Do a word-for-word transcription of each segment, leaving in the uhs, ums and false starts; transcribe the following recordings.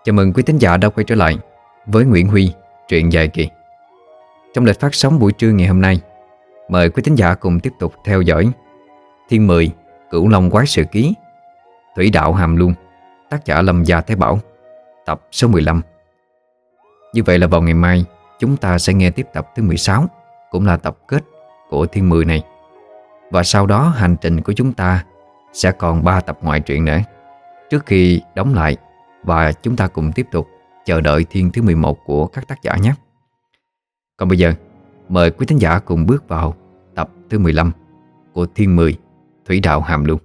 Chào mừng quý thính giả đã quay trở lại với Nguyễn Huy, truyện dài kỳ. Trong lịch phát sóng buổi trưa ngày hôm nay, mời quý thính giả cùng tiếp tục theo dõi Thiên mười Cửu Long Quái Sự Ký, Thủy Đạo Hàm Luân, tác giả Lâm Gia Thái Bảo, tập số mười lăm. Như vậy là vào ngày mai chúng ta sẽ nghe tiếp tập thứ mười sáu, cũng là tập kết của Thiên mười này. Và sau đó hành trình của chúng ta sẽ còn ba tập ngoại truyện nữa, trước khi đóng lại. Và chúng ta cùng tiếp tục chờ đợi thiên thứ mười một của các tác giả nhé. Còn bây giờ, mời quý thính giả cùng bước vào tập thứ mười lăm của Thiên mười Thủy Đạo Hàm Luân.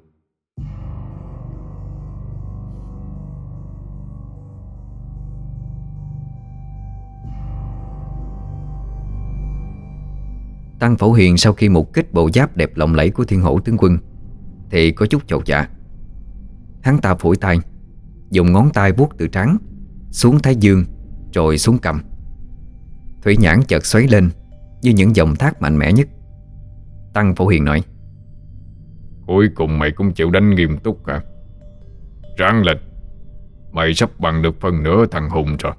Tăng Phổ Hiền sau khi mục kích bộ giáp đẹp lộng lẫy của Thiên Hổ tướng quân thì có chút chột dạ. Hắn ta phủi tay, dùng ngón tay vuốt từ trán xuống thái dương rồi xuống cằm. Thủy nhãn chợt xoáy lên như những dòng thác mạnh mẽ nhất. Tăng Phổ Hiền nói: Cuối cùng mày cũng chịu đánh nghiêm túc hả? Ráng lên, mày sắp bằng được phần nửa thằng Hùng rồi.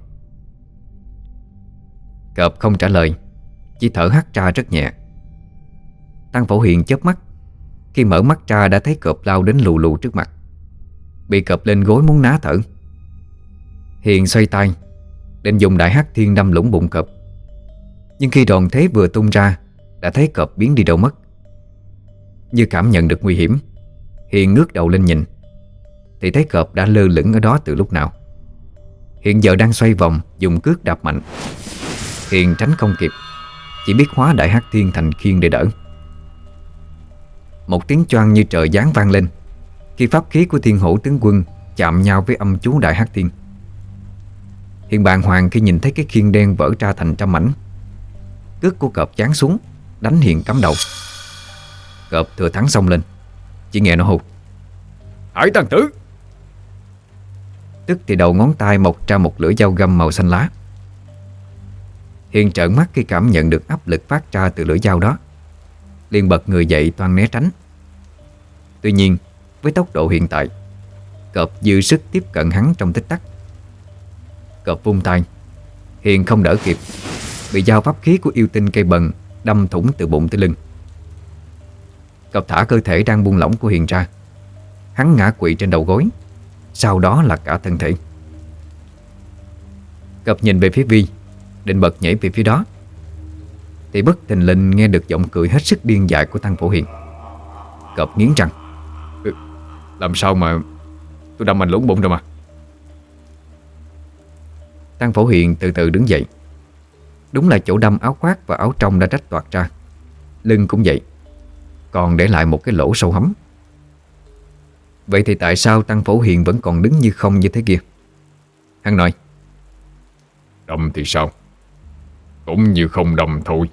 Cọp không trả lời, chỉ thở hắt ra rất nhẹ. Tăng Phổ Hiền chớp mắt, khi mở mắt ra đã thấy cọp lao đến lù lù trước mặt. Bị cọp lên gối muốn ná thở. Hiền xoay tay định dùng đại hắc thiên đâm lũng bụng cọp, nhưng khi đòn thế vừa tung ra đã thấy cọp biến đi đâu mất. Như cảm nhận được nguy hiểm, Hiền ngước đầu lên nhìn thì thấy cọp đã lơ lửng ở đó từ lúc nào. Hiện giờ đang xoay vòng dùng cước đạp mạnh. Hiền tránh không kịp, chỉ biết hóa đại hắc thiên thành khiên để đỡ. Một tiếng choang như trời giáng vang lên khi pháp khí của Thiên Hổ tướng quân chạm nhau với âm chú đại hắc thiên. Hiền bàng hoàng khi nhìn thấy cái khiên đen vỡ ra thành trăm mảnh. Cước của cọp giáng xuống đánh Hiền cắm đầu. Cọp thừa thắng xông lên, chỉ nghe nó hô: Hải Tăng Tử! Tức thì đầu ngón tay mọc ra một lưỡi dao găm màu xanh lá. Hiền trợn mắt khi cảm nhận được áp lực phát ra từ lưỡi dao đó, liền bật người dậy toan né tránh. Tuy nhiên với tốc độ hiện tại, cọp dư sức tiếp cận hắn trong tích tắc. Cọp vung tay, Hiền không đỡ kịp, bị dao pháp khí của yêu tinh cây bần đâm thủng từ bụng tới lưng. Cọp thả cơ thể đang buông lỏng của Hiền ra. Hắn ngã quỵ trên đầu gối, sau đó là cả thân thể. Cọp nhìn về phía Vi, định bật nhảy về phía đó, thì bất thình lình nghe được giọng cười hết sức điên dại của Tăng Phổ Hiền. Cọp nghiến răng: ừ, Làm sao mà tôi đâm anh lũng bụng rồi mà. Tăng Phổ Hiền từ từ đứng dậy. Đúng là chỗ đâm áo khoác và áo trong đã rách toạc ra, lưng cũng vậy, còn để lại một cái lỗ sâu hắm. Vậy thì tại sao Tăng Phổ Hiền vẫn còn đứng như không như thế kia? Hắn nói: Đâm thì sao, cũng như không đâm thôi.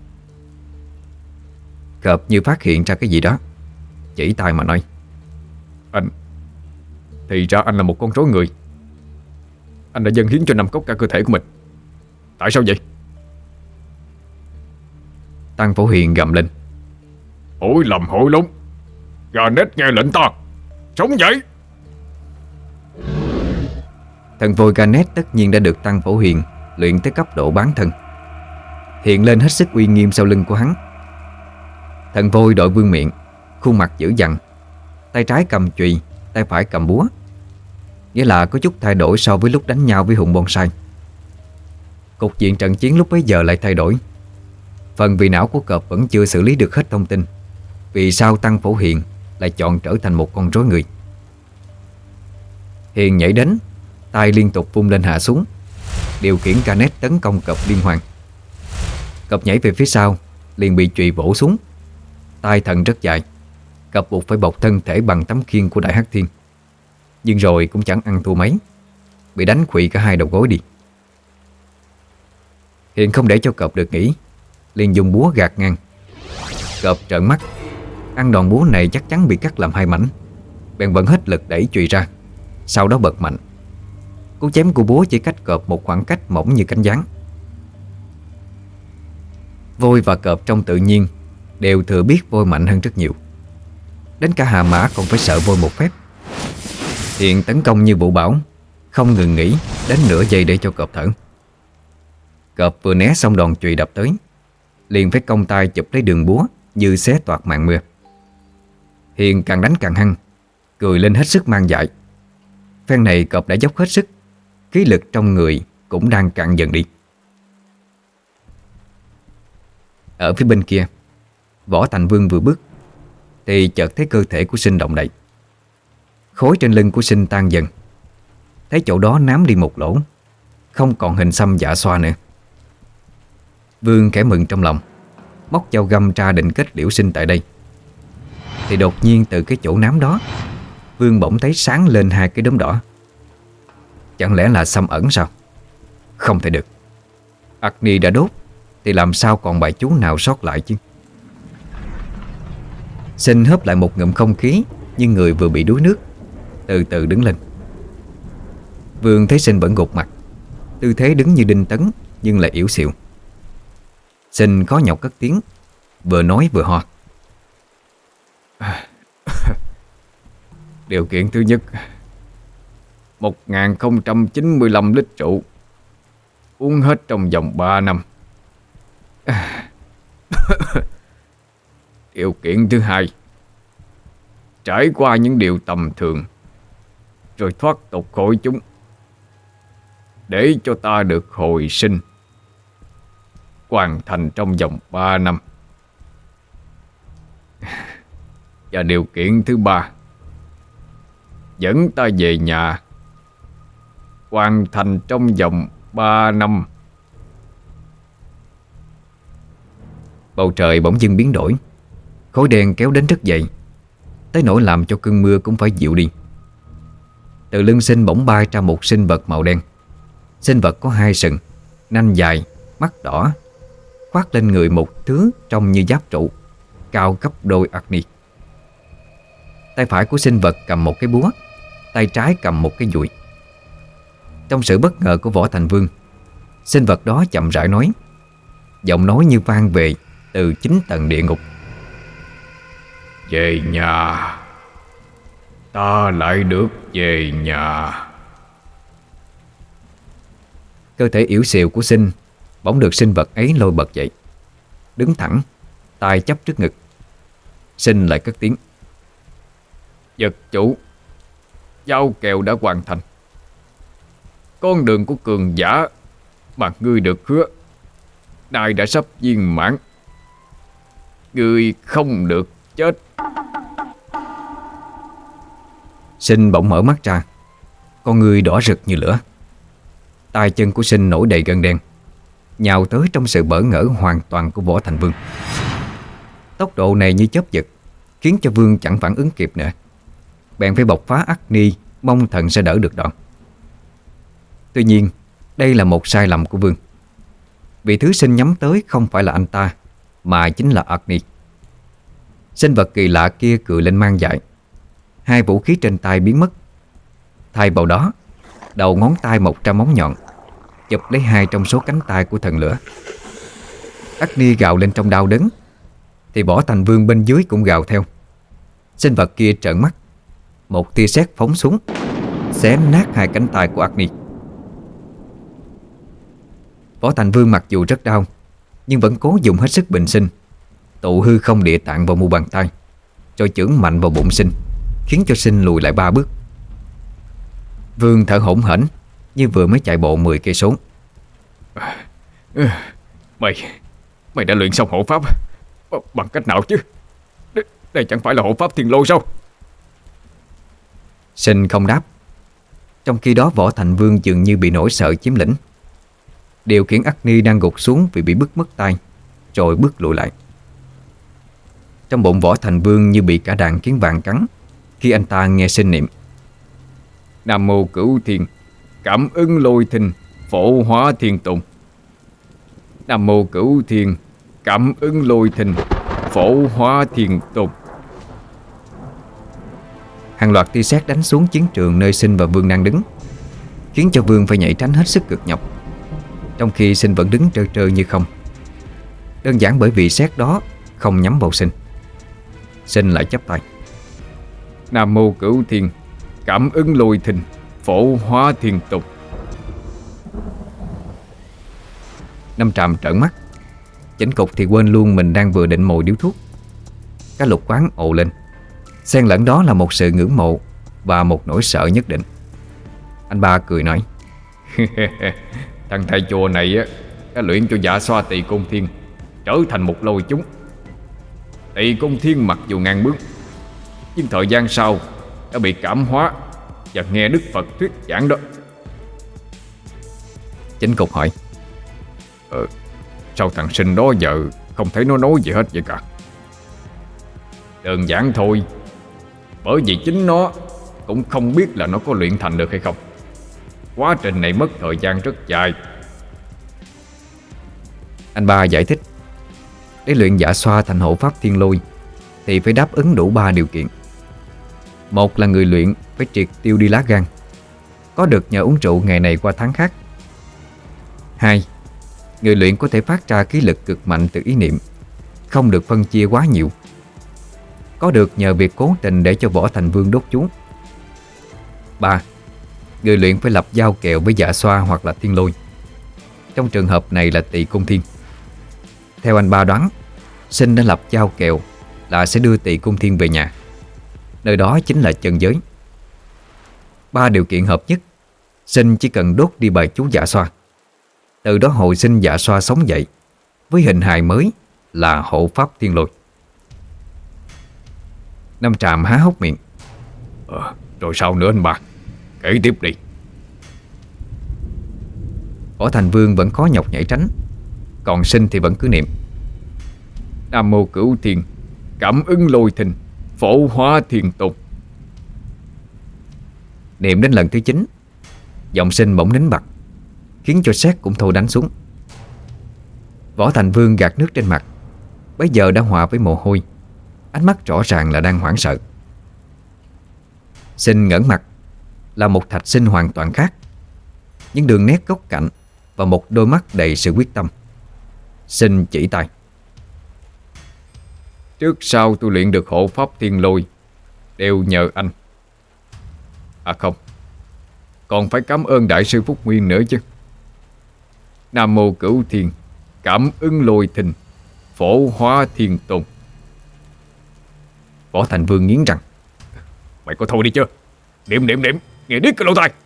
Cọp như phát hiện ra cái gì đó, chỉ tay mà nói: Anh, thì ra anh là một con rối người. Anh đã dâng hiến cho năm cốc cả cơ thể của mình. Tại sao vậy? Tăng Phổ Hiền gầm lên: Hối lầm hối lúng, gà nết nghe lệnh ta, sống dậy! Thần vôi Ganet tất nhiên đã được Tăng Phổ Hiền luyện tới cấp độ bán thân, hiện lên hết sức uy nghiêm sau lưng của hắn. Thần vôi đội vương miện, khuôn mặt dữ dằn, tay trái cầm chùy, tay phải cầm búa, nghĩa là có chút thay đổi so với lúc đánh nhau với Hùng Bonsai. Cục diện trận chiến lúc bấy giờ lại thay đổi. Phần vì não của cọp vẫn chưa xử lý được hết thông tin vì sao Tăng Phổ Hiền lại chọn trở thành một con rối người. Hiền nhảy đến, tay liên tục vung lên hạ xuống, điều khiển Ganet tấn công cọp liên hoàn. Cọp nhảy về phía sau, liền bị chùy bổ xuống. Tai thần rất dài, cọp buộc phải bọc thân thể bằng tấm khiên của đại hắc thiên. Nhưng rồi cũng chẳng ăn thua mấy, bị đánh khuỵu cả hai đầu gối đi. Hiền không để cho cọp được nghỉ, liền dùng búa gạt ngang. Cọp trợn mắt, ăn đòn búa này chắc chắn bị cắt làm hai mảnh, bèn vẫn hết lực đẩy chùy ra, sau đó bật mạnh. Cú chém của búa chỉ cách cọp một khoảng cách mỏng như cánh gián. Voi và cọp trong tự nhiên đều thừa biết voi mạnh hơn rất nhiều. Đến cả Hà Mã còn phải sợ voi một phép. Hiện tấn công như vũ bão, không ngừng nghỉ đến nửa giây để cho cọp thở. Cọp vừa né xong đòn chùy đập tới, liền phải cong tay chụp lấy đường búa như xé toạc màn mưa. Hiền càng đánh càng hăng, cười lên hết sức mang dại. Phen này cọp đã dốc hết sức, khí lực trong người cũng đang cạn dần đi. Ở phía bên kia, Võ Thành Vương vừa bước thì chợt thấy cơ thể của Sinh động đậy. Khối trên lưng của Sinh tan dần, thấy chỗ đó nám đi một lỗ, không còn hình xăm dạ xoa nữa. Vương khẽ mừng trong lòng, móc dao găm ra định kết liễu Sinh tại đây. Thì đột nhiên từ cái chỗ nám đó, Vương bỗng thấy sáng lên hai cái đốm đỏ. Chẳng lẽ là xăm ẩn sao? Không thể được. Agni đã đốt thì làm sao còn bài chú nào sót lại chứ? Sinh hớp lại một ngụm không khí như người vừa bị đuối nước, từ từ đứng lên. Vương thấy Sinh vẫn gục mặt, tư thế đứng như đinh tấn nhưng lại yếu xìu. Sinh khó nhọc cất tiếng, vừa nói vừa ho. Điều kiện thứ nhất, một nghìn không trăm chín mươi lăm lít rượu, uống hết trong vòng ba năm. Điều kiện thứ hai, trải qua những điều tầm thường rồi thoát tục khỏi chúng, để cho ta được hồi sinh, hoàn thành trong vòng ba năm. Và điều kiện thứ ba, dẫn ta về nhà, hoàn thành trong vòng ba năm. Bầu trời bỗng dưng biến đổi, khối đen kéo đến rất dày, tới nỗi làm cho cơn mưa cũng phải dịu đi. Từ lưng Sinh bỗng bay ra một sinh vật màu đen. Sinh vật có hai sừng, nanh dài, mắt đỏ, khoác lên người một thứ trông như giáp trụ, cao gấp đôi Agni. Tay phải của sinh vật cầm một cái búa, tay trái cầm một cái dùi. Trong sự bất ngờ của Võ Thành Vương, sinh vật đó chậm rãi nói, giọng nói như vang về từ chính tầng địa ngục. Về nhà, ta lại được về nhà. Cơ thể yếu xìu của Sinh bỗng được sinh vật ấy lôi bật dậy, đứng thẳng, tay chắp trước ngực. Sinh lại cất tiếng. Vật chủ, giao kèo đã hoàn thành. Con đường của cường giả mà ngươi được hứa nay đã sắp viên mãn. Ngươi không được chết. Sinh bỗng mở mắt ra, con ngươi đỏ rực như lửa. Tay chân của Sinh nổi đầy gân đen, nhào tới trong sự bỡ ngỡ hoàn toàn của Võ Thành Vương. Tốc độ này như chớp giật, khiến cho Vương chẳng phản ứng kịp nữa, bèn phải bộc phá Agni, mong thần sẽ đỡ được đòn. Tuy nhiên, đây là một sai lầm của Vương, vì thứ Sinh nhắm tới không phải là anh ta, mà chính là Agni. Sinh vật kỳ lạ kia cười lên mang dại. Hai vũ khí trên tay biến mất, thay vào đó, đầu ngón tay một trăm móng nhọn chụp lấy hai trong số cánh tay của thần lửa. Agni gào lên trong đau đớn, thì Võ Thành Vương bên dưới cũng gào theo. Sinh vật kia trợn mắt, một tia sét phóng xuống, xé nát hai cánh tay của Agni. Võ Thành Vương mặc dù rất đau, nhưng vẫn cố dùng hết sức bình sinh, tụ hư không địa tạng vào mu bàn tay, rồi chưởng mạnh vào bụng Sinh, khiến cho Sinh lùi lại ba bước. Vương thở hổn hển như vừa mới chạy bộ mười cây số. Mày Mày đã luyện xong hộ pháp bằng cách nào chứ? Đây chẳng phải là hộ pháp Thiên Lôi sao? Sinh không đáp. Trong khi đó Võ Thành Vương dường như bị nỗi sợ chiếm lĩnh, điều khiển Agni đang gục xuống vì bị bứt mất tay, rồi bước lùi lại. Trong bụng Võ Thành Vương như bị cả đàn kiến vàng cắn khi anh ta nghe Sinh niệm: Nam mô Cửu Thiên, cảm ứng lôi thinh, phổ hóa thiên tùng. Nam mô Cửu Thiên, cảm ứng lôi thinh, phổ hóa thiên tùng. Hàng loạt tia sét đánh xuống chiến trường nơi Sinh và Vương đang đứng, khiến cho Vương phải nhảy tránh hết sức cực nhọc, trong khi Sinh vẫn đứng trơ trơ như không. Đơn giản bởi vì sét đó không nhắm vào Sinh. Sinh lại chắp tay: Nam mô Cửu Thiên, cảm ứng lôi thinh, phổ hóa thiên tục. Năm Tràm trợn mắt. Chỉnh cục thì quên luôn mình đang vừa định mồi điếu thuốc. Cả lục quán ồ lên. Xen lẫn đó là một sự ngưỡng mộ và một nỗi sợ nhất định. Anh ba cười nói: Thằng thầy chùa này á đã luyện cho Dạ Xoa Tỳ Côn Thiên trở thành một lôi chúng. Tỳ Côn Thiên mặc dù ngang bước, nhưng thời gian sau đã bị cảm hóa và nghe Đức Phật thuyết giảng đó. Chỉnh cục hỏi: Ờ, sao thằng sinh đó giờ không thấy nó nói gì hết vậy cả? Đơn giản thôi, bởi vì chính nó cũng không biết là nó có luyện thành được hay không. Quá trình này mất thời gian rất dài. Anh ba giải thích: để luyện Dạ Xoa thành hộ pháp thiên lôi thì phải đáp ứng đủ ba điều kiện. Một là người luyện phải triệt tiêu đi lá gan, có được nhờ uống rượu ngày này qua tháng khác. Hai, người luyện có thể phát ra khí lực cực mạnh từ ý niệm, không được phân chia quá nhiều, có được nhờ việc cố tình để cho Võ Thành Vương đốt chú. Ba, người luyện phải lập giao kèo với Dạ Xoa hoặc là thiên lôi. Trong trường hợp này là Tỳ Côn Thiên. Theo anh ba đoán, Sinh đã lập giao kèo là sẽ đưa Tỳ Côn Thiên về nhà. Nơi đó chính là chân giới. Ba điều kiện hợp nhất, Sinh chỉ cần đốt đi bài chú Dạ Xoa, từ đó hồi sinh Dạ Xoa sống dậy với hình hài mới là hộ pháp thiên lôi. Năm Tràm há hốc miệng. Ờ, rồi sao nữa anh ba? Kể tiếp đi. Võ Thành Vương vẫn khó nhọc nhảy tránh, còn Sinh thì vẫn cứ niệm: Nam Mô Cửu Thiên cảm ứng lôi thình phổ hóa thiên tục. Niệm đến lần thứ chín, giọng Sinh bỗng nín bặt, khiến cho sét cũng thôi đánh xuống. Võ Thành Vương gạt nước trên mặt, bấy giờ đã hòa với mồ hôi, ánh mắt rõ ràng là đang hoảng sợ. Sinh ngẩng mặt là một Thạch Sinh hoàn toàn khác, những đường nét góc cạnh và một đôi mắt đầy sự quyết tâm. Sinh chỉ tay: Trước sau tôi luyện được hộ pháp thiên lôi đều nhờ anh. À không, còn phải cảm ơn Đại sư Phúc Nguyên nữa chứ. Nam Mô Cửu Thiên cảm ứng lôi thình phổ hóa thiên tùng. Võ Thành Vương nghiến răng: Mày có thôi đi chưa? Niệm niệm niệm, nghe điếc cái lỗ tai.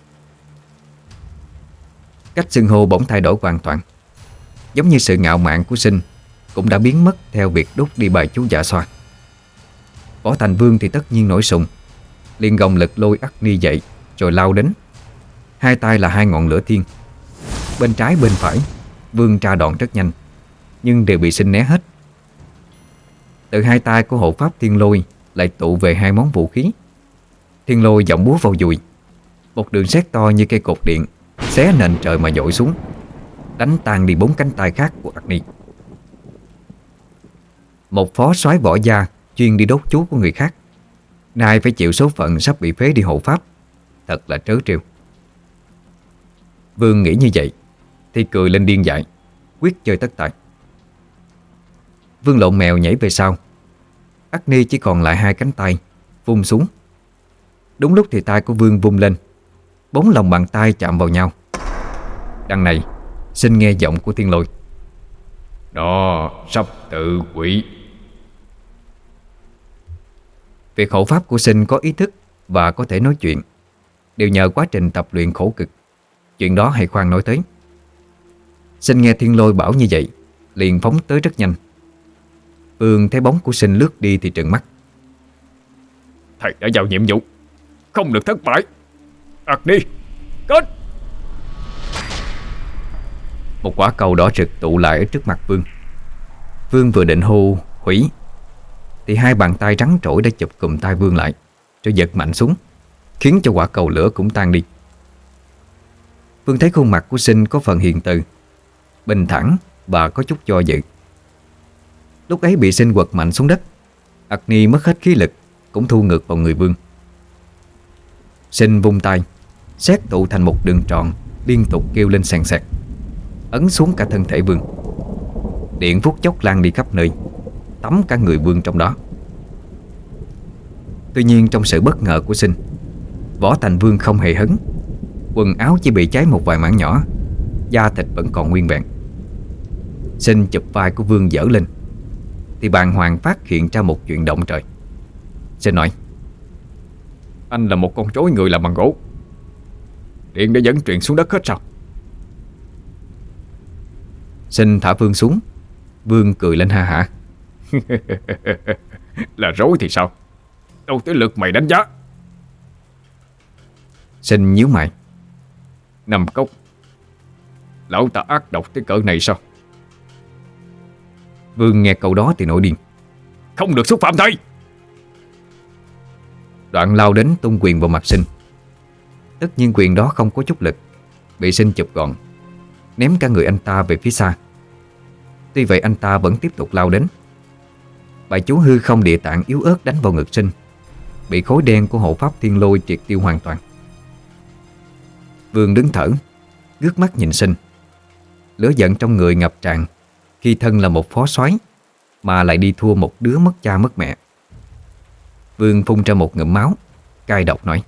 Cách xưng hô bỗng thay đổi hoàn toàn, giống như sự ngạo mạn của Sinh cũng đã biến mất theo việc đốt đi bài chú Dạ Xoa. Võ Thành Vương thì tất nhiên nổi sùng, liền gồng lực lôi Ắt Ni dậy rồi lao đến. Hai tay là hai ngọn lửa thiên, bên trái bên phải vươn ra đòn rất nhanh, nhưng đều bị Sinh né hết. Từ hai tay của hộ pháp thiên lôi lại tụ về hai món vũ khí. Thiên lôi giọng búa vào dùi, một đường sét to như cây cột điện xé nền trời mà dội xuống, đánh tan đi bốn cánh tay khác của Ắt Ni. Một phó soái võ gia chuyên đi đốt chú của người khác, nay phải chịu số phận sắp bị phế đi hộ pháp, thật là trớ trêu. Vương nghĩ như vậy thì cười lên điên dại, quyết chơi tất tài. Vương lộn mèo nhảy về sau. Ắt Ni chỉ còn lại hai cánh tay vung xuống. Đúng lúc thì tay của Vương vung lên, bốn lòng bàn tay chạm vào nhau. Đằng này Sinh nghe giọng của thiên lôi: Đó, sắp tự quỷ. Việc hộ pháp của Sinh có ý thức và có thể nói chuyện đều nhờ quá trình tập luyện khổ cực. Chuyện đó hãy khoan nói tới. Sinh nghe thiên lôi bảo như vậy, liền phóng tới rất nhanh. Vương thấy bóng của Sinh lướt đi thì trừng mắt: Thầy đã giao nhiệm vụ, không được thất bại. Ắt Ni, kết! Một quả cầu đỏ rực tụ lại ở trước mặt Vương. Vương vừa định hô hủy thì hai bàn tay trắng trỗi đã chụp cùm tay Vương lại, rồi giật mạnh xuống, khiến cho quả cầu lửa cũng tan đi. Vương thấy khuôn mặt của Sinh có phần hiền từ, bình thản và có chút do dự. Lúc ấy bị Sinh quật mạnh xuống đất, Ắt Ni mất hết khí lực, cũng thu ngược vào người Vương. Sinh vung tay, sét tụ thành một đường tròn liên tục kêu lên sàn sạt, ấn xuống cả thân thể Vương. Điện phút chốc lan đi khắp nơi, tắm cả người Vương trong đó. Tuy nhiên trong sự bất ngờ của Sinh, Võ Thành Vương không hề hấn. Quần áo chỉ bị cháy một vài mảng nhỏ, da thịt vẫn còn nguyên vẹn. Sinh chụp vai của Vương dở lên thì bàng hoàng phát hiện ra một chuyện động trời. Sinh nói: Anh là một con rối người làm bằng gỗ, điện đã dẫn truyền xuống đất hết sao? Sinh thả Vương xuống. Vương cười lên ha hả. Là rối thì sao? Đâu tới lượt mày đánh giá. Sinh nhíu mày. Nằm cốc, lão ta ác độc tới cỡ này sao? Vương nghe câu đó thì nổi điên. Không được xúc phạm thầy. Đoạn lao đến tung quyền vào mặt Sinh. Tất nhiên quyền đó không có chút lực, bị Sinh chụp gọn, ném cả người anh ta về phía xa. Tuy vậy anh ta vẫn tiếp tục lao đến. Bài chú hư không địa tạng yếu ớt đánh vào ngực Sinh, bị khối đen của hộ pháp thiên lôi triệt tiêu hoàn toàn. Vương đứng thở, ngước mắt nhìn Sinh. Lửa giận trong người ngập tràn khi thân là một phó soái mà lại đi thua một đứa mất cha mất mẹ. Vương phun ra một ngụm máu, cay độc nói: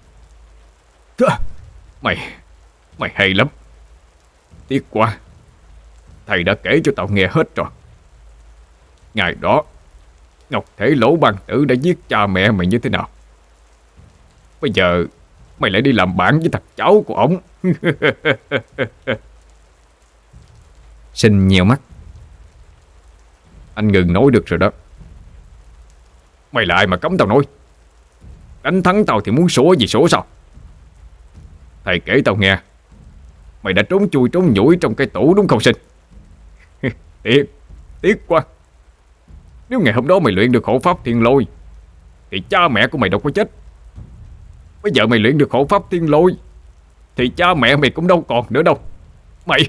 Mày, mày hay lắm. Tiếc quá, thầy đã kể cho tao nghe hết rồi. Ngày đó Ngọc Thể Lỗ Ban Tử đã giết cha mẹ mày như thế nào. Bây giờ mày lại đi làm bạn với thằng cháu của ổng. Sinh nheo mắt. Anh ngừng nói được rồi đó. Mày là ai mà cấm tao nói? Đánh thắng tao thì muốn sủa gì sủa sao? Thầy kể tao nghe, mày đã trốn chui trốn nhủi trong cái tủ đúng không Sinh? Tiếc, tiếc quá. Nếu ngày hôm đó mày luyện được hộ pháp thiên lôi thì cha mẹ của mày đâu có chết. Bây giờ mày luyện được hộ pháp thiên lôi thì cha mẹ mày cũng đâu còn nữa đâu. Mày...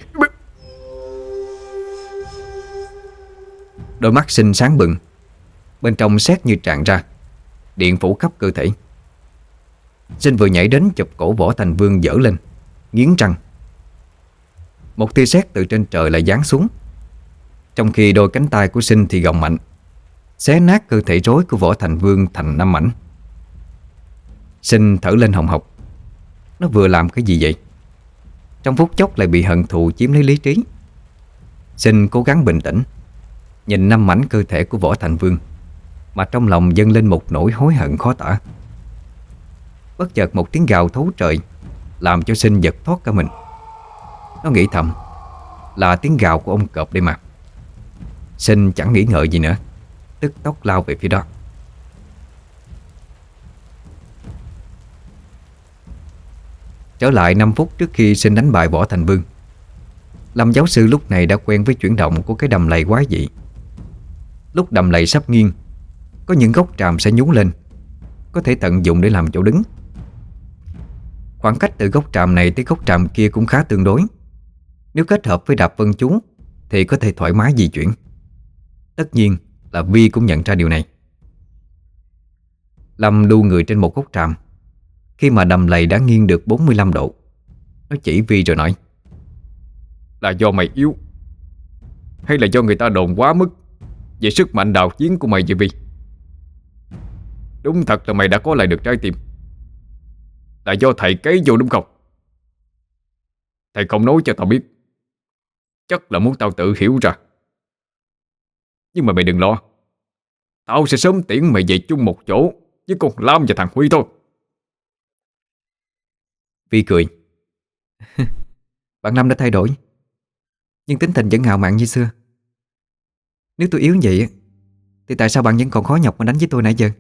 Đôi mắt Sinh sáng bừng, bên trong sét như tràn ra, điện phủ khắp cơ thể. Sinh vừa nhảy đến chụp cổ Võ Thành Vương dở lên, nghiến răng. Một tia sét từ trên trời lại giáng xuống, trong khi đôi cánh tay của Sinh thì gồng mạnh, xé nát cơ thể rối của Võ Thành Vương thành năm mảnh. Sinh thở lên hồng hộc. Nó vừa làm cái gì vậy? Trong phút chốc lại bị hận thù chiếm lấy lý trí. Sinh cố gắng bình tĩnh, nhìn năm mảnh cơ thể của Võ Thành Vương, mà trong lòng dâng lên một nỗi hối hận khó tả. Bất chợt một tiếng gào thấu trời làm cho Sinh giật thoát cả mình. Nó nghĩ thầm, là tiếng gào của ông cọp đây mà. Sinh chẳng nghĩ ngợi gì nữa, tức tốc lao về phía đó. Trở lại năm phút trước khi Sinh đánh bại Võ Thành Vương, Lâm giáo sư lúc này đã quen với chuyển động của cái đầm lầy quái dị. Lúc đầm lầy sắp nghiêng, có những gốc tràm sẽ nhú lên, có thể tận dụng để làm chỗ đứng. Khoảng cách từ gốc tràm này tới gốc tràm kia cũng khá tương đối. Nếu kết hợp với đạp vân chú thì có thể thoải mái di chuyển. Tất nhiên là Vi cũng nhận ra điều này. Lâm đu người trên một gốc tràm. Khi mà đầm lầy đã nghiêng được bốn mươi lăm độ, nó chỉ Vi rồi nói: Là do mày yếu, hay là do người ta đồn quá mức về sức mạnh đào chiến của mày vậy Vi? Đúng thật là mày đã có lại được trái tim, là do thầy cấy vô đúng không? Thầy không nói cho tao biết, chắc là muốn tao tự hiểu ra. Nhưng mà mày đừng lo, tao sẽ sớm tiễn mày về chung một chỗ với con Lam và thằng Huy thôi. Vi cười. Bạn Lâm đã thay đổi, nhưng tính tình vẫn ngạo mạn như xưa. Nếu tôi yếu như vậy thì tại sao bạn vẫn còn khó nhọc mà đánh với tôi nãy giờ?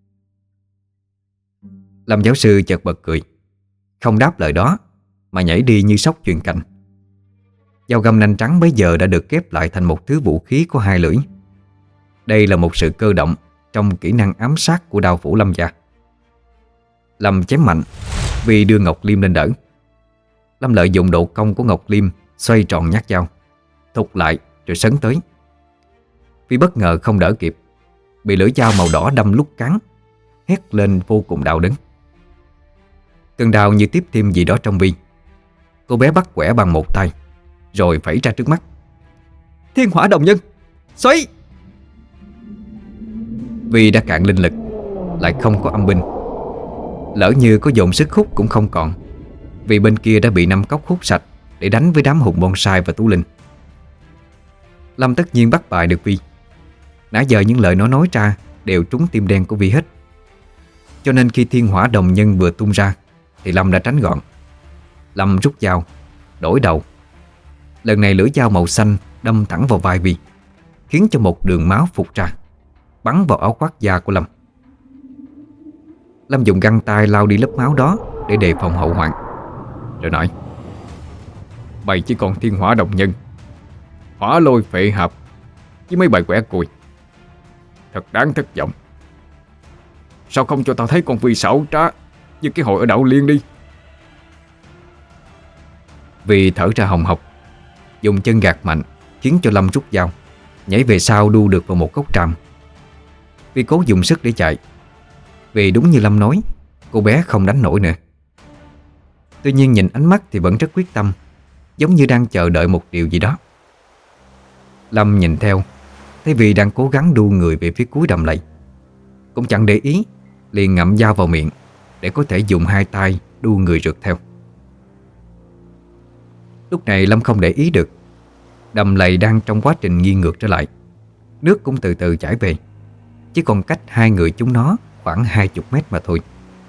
Lâm giáo sư chợt bật cười, không đáp lời đó mà nhảy đi như sóc chuyền cành. Dao găm nanh trắng bấy giờ đã được ghép lại thành một thứ vũ khí có hai lưỡi. Đây là một sự cơ động trong kỹ năng ám sát của đao phủ Lâm gia. Lâm chém mạnh vì đưa Ngọc Liêm lên đỡ. Lâm lợi dụng độ cong của Ngọc Liêm xoay tròn nhát dao, thụt lại rồi sấn tới. Vì bất ngờ không đỡ kịp, bị lưỡi dao màu đỏ đâm lúc cán, hét lên vô cùng đau đớn. Cơn đau như tiếp thêm gì đó trong Vi. Cô bé bắt quẻ bằng một tay, rồi phẩy ra trước mắt: Thiên hỏa đồng nhân, xoay! Vi đã cạn linh lực, lại không có âm binh. Lỡ như có dồn sức hút cũng không còn, vì bên kia đã bị Năm Cốc hút sạch để đánh với đám hùng bonsai và Tú Linh. Lâm tất nhiên bắt bài được Vi. Nãy giờ những lời nó nói ra đều trúng tim đen của Vi hết. Cho nên khi thiên hỏa đồng nhân vừa tung ra thì Lâm đã tránh gọn. Lâm rút dao, đổi đầu. Lần này lưỡi dao màu xanh đâm thẳng vào vai Vi, khiến cho một đường máu phụt ra, bắn vào áo khoác da của Lâm. Lâm dùng găng tay lau đi lớp máu đó để đề phòng hậu hoạn, rồi nói: Mày chỉ còn thiên hỏa đồng nhân, hỏa lôi phệ hợp với mấy bài quẻ cùi. Thật đáng thất vọng. Sao không cho tao thấy con Vi xảo trá như cái hồi ở đảo Liên đi? Vi thở ra hồng hộc, dùng chân gạt mạnh, khiến cho Lâm rút dao, nhảy về sau đu được vào một gốc tràm. Vi cố dùng sức để chạy, vì đúng như Lâm nói, cô bé không đánh nổi nữa. Tuy nhiên nhìn ánh mắt thì vẫn rất quyết tâm, giống như đang chờ đợi một điều gì đó. Lâm nhìn theo, thấy Vi đang cố gắng đu người về phía cuối đầm lầy, cũng chẳng để ý, liền ngậm dao vào miệng để có thể dùng hai tay đu người rượt theo. Lúc này Lâm không để ý được đầm lầy đang trong quá trình nghiêng ngược trở lại, nước cũng từ từ chảy về, chỉ còn cách hai người chúng nó khoảng hai chục mét mà thôi.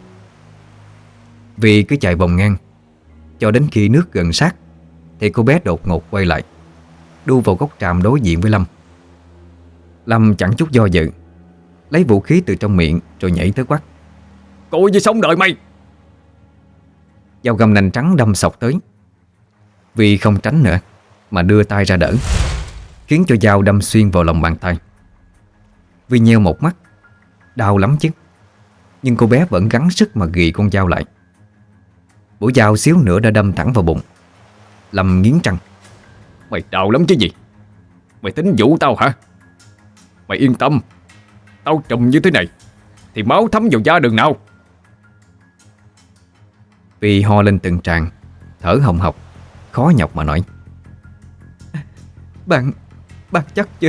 Vì cứ chạy vòng ngang cho đến khi nước gần sát thì cô bé đột ngột quay lại, đu vào gốc tràm đối diện với Lâm. Lâm chẳng chút do dự, lấy vũ khí từ trong miệng rồi nhảy tới quát: Cô với sống đợi mày! Dao găm nanh trắng đâm sọc tới. Vì không tránh nữa mà đưa tay ra đỡ, khiến cho dao đâm xuyên vào lòng bàn tay. Vi nheo một mắt, đau lắm chứ, nhưng cô bé vẫn gắng sức mà ghì con dao lại. Mũi dao xíu nữa đã đâm thẳng vào bụng. Lâm nghiến răng: Mày đau lắm chứ gì? Mày tính dụ tao hả? Mày yên tâm, tao trùm như thế này thì máu thấm vào da đường nào. Vi ho lên từng tràng, thở hồng hộc, khó nhọc mà nói: Bạn, bạn chắc chưa?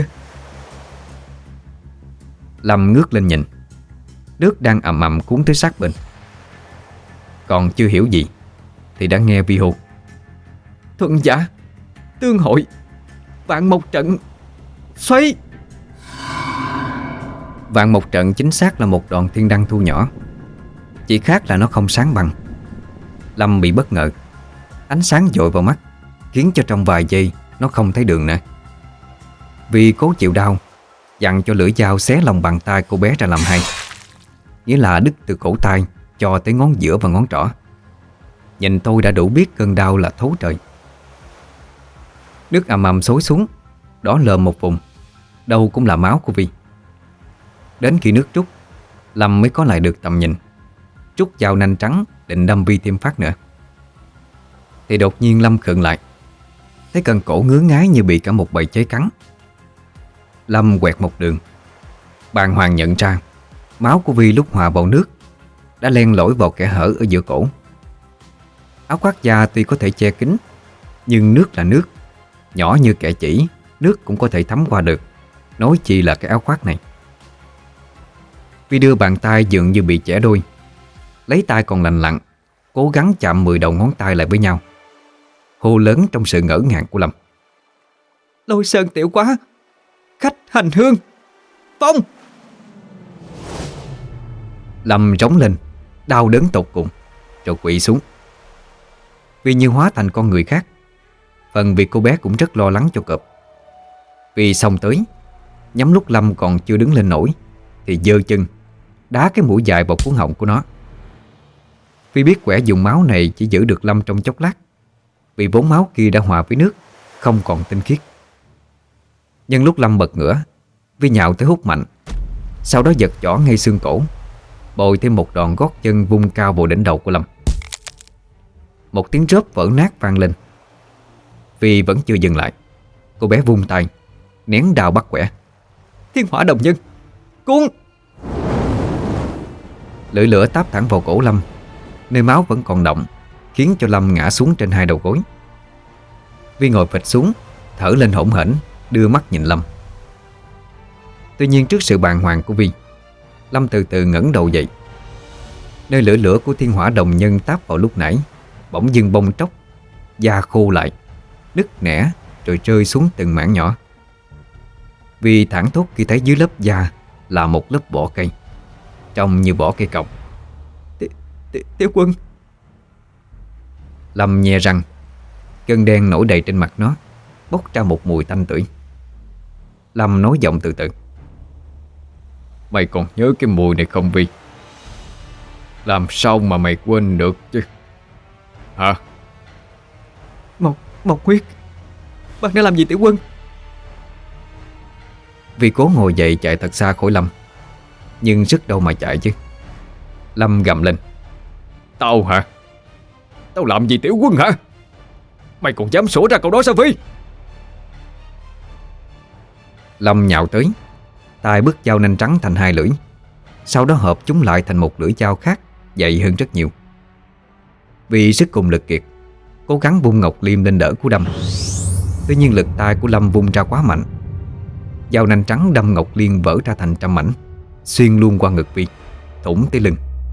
Lâm ngước lên nhìn, nước đang ầm ầm cuốn tới sát bên. Còn chưa hiểu gì thì đã nghe Vi hô: Thuận giả, tương hội, vạn một trận, xoay! Vạn một trận chính xác là một đòn thiên đăng thu nhỏ, chỉ khác là nó không sáng bằng. Lâm bị bất ngờ, ánh sáng dội vào mắt, khiến cho trong vài giây nó không thấy đường nữa. Vì cố chịu đau, dặn cho lưỡi dao xé lòng bàn tay cô bé ra làm hai, nghĩa là đứt từ cổ tay cho tới ngón giữa và ngón trỏ. Nhìn tôi đã đủ biết cơn đau là thấu trời. Nước ầm ầm xối xuống, đỏ lờm một vùng, đâu cũng là máu của Vi. Đến khi nước trút, Lâm mới có lại được tầm nhìn, trút dao nanh trắng định đâm Vi thêm phát nữa. Thì đột nhiên Lâm khựng lại, thấy cần cổ ngứa ngái như bị cả một bầy cháy cắn. Lâm quẹt một đường, bàng hoàng nhận ra máu của Vi lúc hòa vào nước đã len lỏi vào kẽ hở ở giữa cổ. Áo khoác da tuy có thể che kín, nhưng nước là nước, nhỏ như kẻ chỉ, nước cũng có thể thấm qua được, nói chi là cái áo khoác này. Vi đưa bàn tay dường như bị chẻ đôi, lấy tay còn lành lặn, cố gắng chạm mười đầu ngón tay lại với nhau, hô lớn trong sự ngỡ ngàng của Lâm: Lôi Sơn tiểu quá, khách hành hương, phong! Lâm rống lên, đau đớn tột cùng, rồi quỵ xuống. Vi như hóa thành con người khác. Phần vì cô bé cũng rất lo lắng cho cọp. Vi xông tới, nhắm lúc Lâm còn chưa đứng lên nổi thì giơ chân đá cái mũi dài vào cuống họng của nó. Vi biết quẻ dùng máu này chỉ giữ được Lâm trong chốc lát, vì vốn máu kia đã hòa với nước, không còn tinh khiết. Nhưng lúc Lâm bật ngửa, Vi nhào tới hút mạnh, sau đó giật chỏ ngay xương cổ, bồi thêm một đòn gót chân vung cao vào đỉnh đầu của Lâm. Một tiếng rớp vỡ nát vang lên. Vi vẫn chưa dừng lại, cô bé vung tay nén đao bắt quẻ: Thiên hỏa đồng nhân, cuốn! Lưỡi lửa táp thẳng vào cổ Lâm, nơi máu vẫn còn động, khiến cho Lâm ngã xuống trên hai đầu gối. Vi ngồi phịch xuống, thở lên hổn hển, đưa mắt nhìn Lâm. Tuy nhiên trước sự bàng hoàng của Vi, Lâm từ từ ngẩng đầu dậy. Nơi lửa lửa của thiên hỏa đồng nhân táp vào lúc nãy bỗng dưng bong tróc, da khô lại, nứt nẻ rồi rơi xuống từng mảng nhỏ. Vì thẳng thốt khi thấy dưới lớp da là một lớp vỏ cây, trông như vỏ cây còng. Tiểu Quân. Lâm nhe răng, gân đen nổi đầy trên mặt nó, bốc ra một mùi tanh tưởi. Lâm nói giọng từ từ: Mày còn nhớ cái mùi này không Vi? Làm sao mà mày quên được chứ? Hả? Mộc, Mộc Huyết, bác đã làm gì Tiểu Quân? Vi cố ngồi dậy chạy thật xa khỏi Lâm, nhưng sức đâu mà chạy chứ. Lâm gầm lên: Tao hả? Tao làm gì Tiểu Quân hả? Mày còn dám sủa ra câu đó sao Vi? Lâm nhào tới, tay bứt dao nanh trắng thành hai lưỡi, sau đó hợp chúng lại thành một lưỡi dao khác dày hơn rất nhiều. Vì sức cùng lực kiệt, cố gắng vung ngọc liêm lên đỡ cú đâm. Tuy nhiên lực tay của Lâm vung ra quá mạnh, dao nanh trắng đâm ngọc liên vỡ ra thành trăm mảnh, xuyên luôn qua ngực Vi, thủng tới lưng.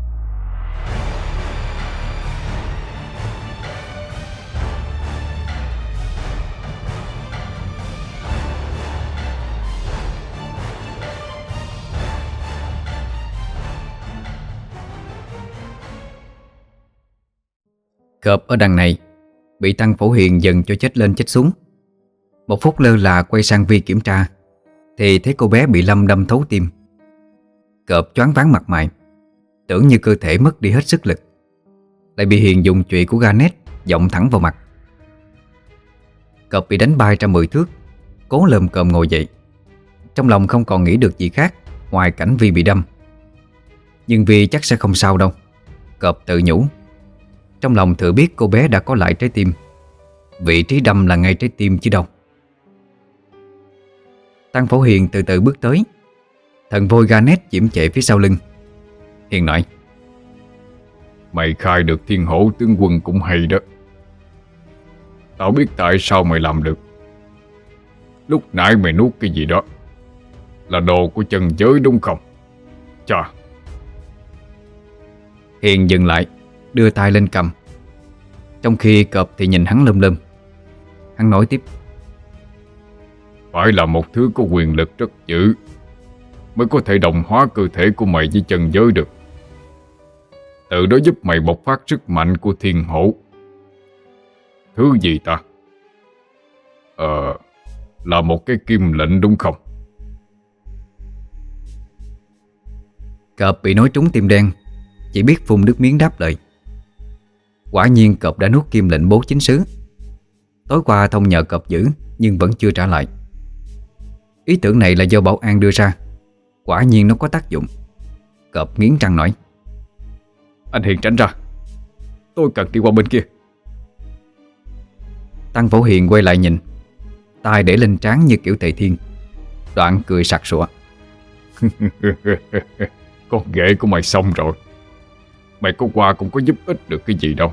Cọp ở đằng này bị Tăng Phổ Hiền dần cho chết lên chết xuống. Một phút lơ là quay sang Vi kiểm tra thì thấy cô bé bị Lâm đâm thấu tim. Cọp choáng váng mặt mày, tưởng như cơ thể mất đi hết sức lực, lại bị Hiền dùng chùy của Garnet giọng thẳng vào mặt. Cọp bị đánh bay ra mười thước, cố lồm cồm ngồi dậy. Trong lòng không còn nghĩ được gì khác ngoài cảnh Vi bị đâm. Nhưng Vi chắc sẽ không sao đâu, Cọp tự nhủ. Trong lòng thừa biết cô bé đã có lại trái tim, vị trí đâm là ngay trái tim chứ đâu. Tăng Phổ Hiền từ từ bước tới, thần vôi Garnet chiếm chệ phía sau lưng. Hiền nói: Mày khai được Thiên Hổ tướng quân cũng hay đó. Tao biết tại sao mày làm được. Lúc nãy mày nuốt cái gì đó là đồ của chân giới đúng không? Chà. Hiền dừng lại, đưa tay lên cầm, trong khi Cọp thì nhìn hắn lơm lơm. Hắn nói tiếp: Phải là một thứ có quyền lực rất dữ mới có thể đồng hóa cơ thể của mày với chân giới được. Từ đó giúp mày bộc phát sức mạnh của Thiên Hổ. Thứ gì ta? Ờ, là một cái kim lệnh đúng không? Cọp bị nói trúng tim đen, chỉ biết phun nước miếng đáp lời. Quả nhiên Cọp đã nuốt kim lệnh bố chính sứ. Tối qua Thông nhờ Cọp giữ nhưng vẫn chưa trả lại. Ý tưởng này là do Bảo An đưa ra, quả nhiên nó có tác dụng. Cọp nghiến răng nói: Anh Hiền tránh ra, tôi cần đi qua bên kia. Tăng Phổ Hiền quay lại nhìn, tay để lên trán như kiểu Tề Thiên, đoạn cười sặc sụa: Con ghệ của mày xong rồi. Mày có qua cũng có giúp ích được cái gì đâu.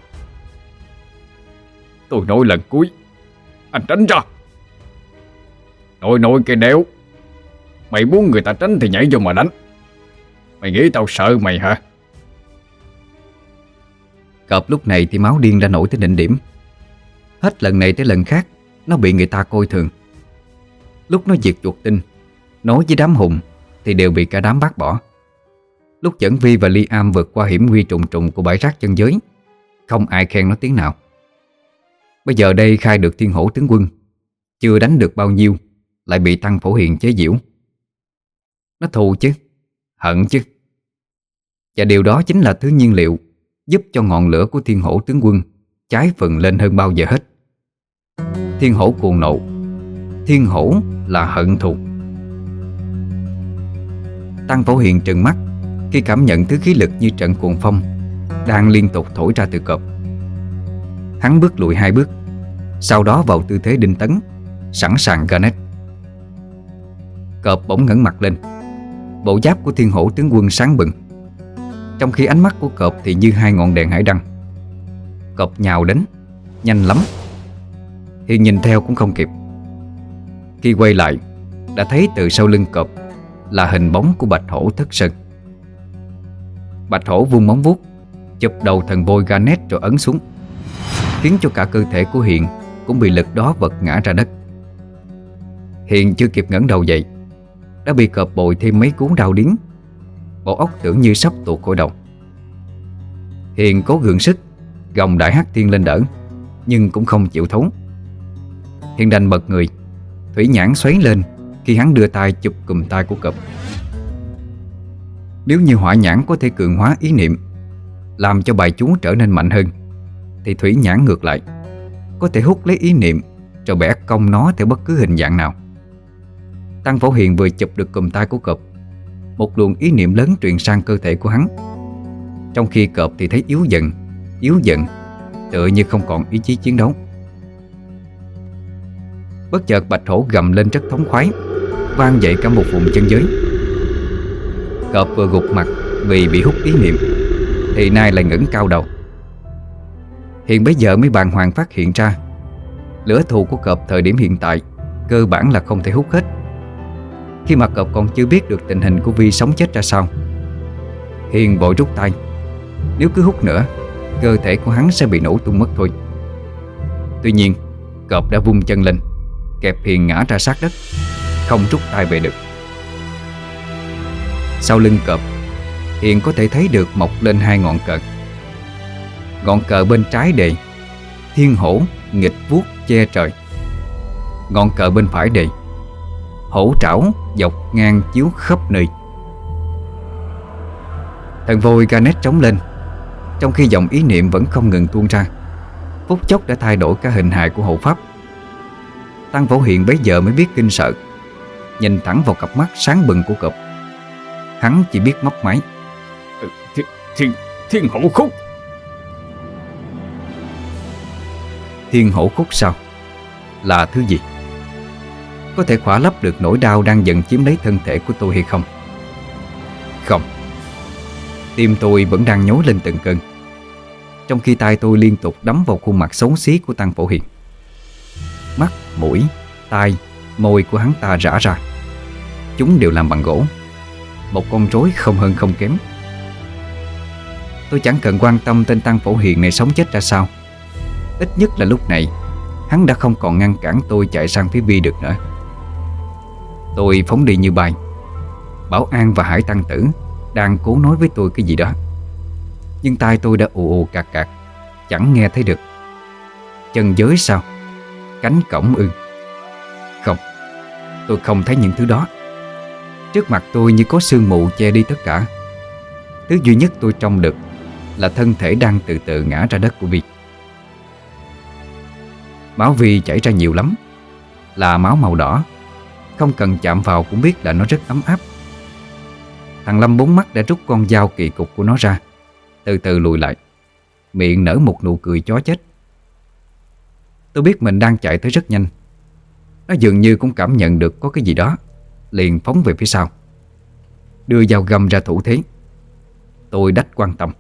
Tôi nói lần cuối, anh tránh ra. Nói nói cái đéo. Mày muốn người ta tránh thì nhảy vô mà đánh. Mày nghĩ tao sợ mày hả? Cọp lúc này thì máu điên đã nổi tới đỉnh điểm. Hết lần này tới lần khác nó bị người ta coi thường. Lúc nó diệt chuột tinh, nói với đám hùng thì đều bị cả đám bác bỏ. Lúc dẫn Vi và Liam vượt qua hiểm nguy trùng trùng của bãi rác chân giới, không ai khen nó tiếng nào. Bây giờ đây khai được Thiên Hổ tướng quân, chưa đánh được bao nhiêu lại bị Tăng Phổ Hiền chế giễu. Nó thù chứ, hận chứ. Và điều đó chính là thứ nhiên liệu giúp cho ngọn lửa của Thiên Hổ tướng quân cháy phần lên hơn bao giờ hết. Thiên Hổ cuồng nộ, Thiên Hổ là hận thù. Tăng Phổ Hiền trừng mắt khi cảm nhận thứ khí lực như trận cuồng phong đang liên tục thổi ra từ Cọp. Hắn bước lùi hai bước, sau đó vào tư thế đinh tấn, sẵn sàng Garnet. Cọp bỗng ngẩng mặt lên. Bộ giáp của Thiên Hổ tướng quân sáng bừng, trong khi ánh mắt của Cọp thì như hai ngọn đèn hải đăng. Cọp nhào đến, nhanh lắm. Hiền nhìn theo cũng không kịp. Khi quay lại, đã thấy từ sau lưng Cọp là hình bóng của Bạch Hổ Thất Sơn. Bạch Hổ vung móng vuốt, chụp đầu thần vôi Garnet rồi ấn xuống, khiến cho cả cơ thể của Hiền cũng bị lực đó vật ngã ra đất. Hiền chưa kịp ngẩng đầu dậy đã bị cọp bội thêm mấy cú đau điếng. Bộ óc tưởng như sắp tuột khỏi đầu. Hiền cố gượng sức gồng đại hắc thiên lên đỡ, nhưng cũng không chịu thấu. Hiền đành bật người, thủy nhãn xoáy lên khi hắn đưa tay chụp cùm tay của cọp. Nếu như hỏa nhãn có thể cường hóa ý niệm, làm cho bài chú trở nên mạnh hơn, thì thủy nhãn ngược lại có thể hút lấy ý niệm rồi bẻ cong nó theo bất cứ hình dạng nào. Tăng Phổ Hiền vừa chụp được cùm tay của cọp, một luồng ý niệm lớn truyền sang cơ thể của hắn, trong khi cọp thì thấy yếu dần, yếu dần, tựa như không còn ý chí chiến đấu. Bất chợt bạch hổ gầm lên rất thống khoái, vang dậy cả một vùng chân giới. Cọp vừa gục mặt vì bị hút ý niệm, thì nay lại ngẩng cao đầu. Hiện bấy giờ mới bàng hoàng phát hiện ra lửa thù của cọp thời điểm hiện tại cơ bản là không thể hút hết, khi mà cọp còn chưa biết được tình hình của Vi sống chết ra sao. Hiền vội rút tay. Nếu cứ hút nữa, cơ thể của hắn sẽ bị nổ tung mất thôi. Tuy nhiên cọp đã vung chân lên, kẹp Hiền ngã ra sát đất, không rút tay về được. Sau lưng cọp, Hiền có thể thấy được mọc lên hai ngọn cờ. Ngọn cờ bên trái đề Thiên hổ nghịch vuốt che trời. Ngọn cờ bên phải đề Hổ trảo dọc ngang chiếu khắp nơi. Thần vôi Garnet trống lên, trong khi dòng ý niệm vẫn không ngừng tuôn ra. Phút chốc đã thay đổi cả hình hài của hộ pháp. Tăng Phổ Hiền bấy giờ mới biết kinh sợ, nhìn thẳng vào cặp mắt sáng bừng của cọp. Hắn chỉ biết mấp máy: Thiên, thiên, thiên hổ khúc. Thiên hổ khúc sao? Là thứ gì? Có thể khỏa lấp được nỗi đau đang dần chiếm lấy thân thể của tôi hay không? Không. Tim tôi vẫn đang nhói lên từng cơn, trong khi tay tôi liên tục đấm vào khuôn mặt xấu xí của Tăng Phổ Hiền. Mắt, mũi, tai, môi của hắn ta rã ra. Chúng đều làm bằng gỗ, một con rối không hơn không kém. Tôi chẳng cần quan tâm tên Tăng Phổ Hiền này sống chết ra sao. Ít nhất là lúc này hắn đã không còn ngăn cản tôi chạy sang phía Vi được nữa. Tôi phóng đi như bay. Bảo An và Hải Tăng Tử đang cố nói với tôi cái gì đó, nhưng tai tôi đã ù ù cạc cạc, chẳng nghe thấy được. Chân giới sao? Cánh cổng ư? Không, tôi không thấy những thứ đó. Trước mặt tôi như có sương mù che đi tất cả. Thứ duy nhất tôi trông được là thân thể đang từ từ ngã ra đất của Vi. Máu Vi chảy ra nhiều lắm, là máu màu đỏ, không cần chạm vào cũng biết là nó rất ấm áp. Thằng Lâm bốn mắt đã rút con dao kỳ cục của nó ra, từ từ lùi lại, miệng nở một nụ cười chó chết. Tôi biết mình đang chạy tới rất nhanh. Nó dường như cũng cảm nhận được có cái gì đó, liền phóng về phía sau, đưa dao găm ra thủ thế. Tôi đách quan tâm.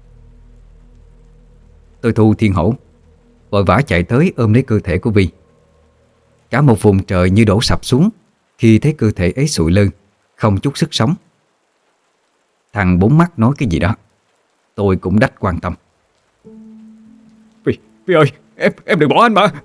Tôi thu thiên hổ, vội vã chạy tới ôm lấy cơ thể của Vi. Cả một vùng trời như đổ sập xuống khi thấy cơ thể ấy sụi lơ, không chút sức sống. Thằng bốn mắt nói cái gì đó, tôi cũng đách quan tâm. Vi, Vi ơi, em em đừng bỏ anh mà.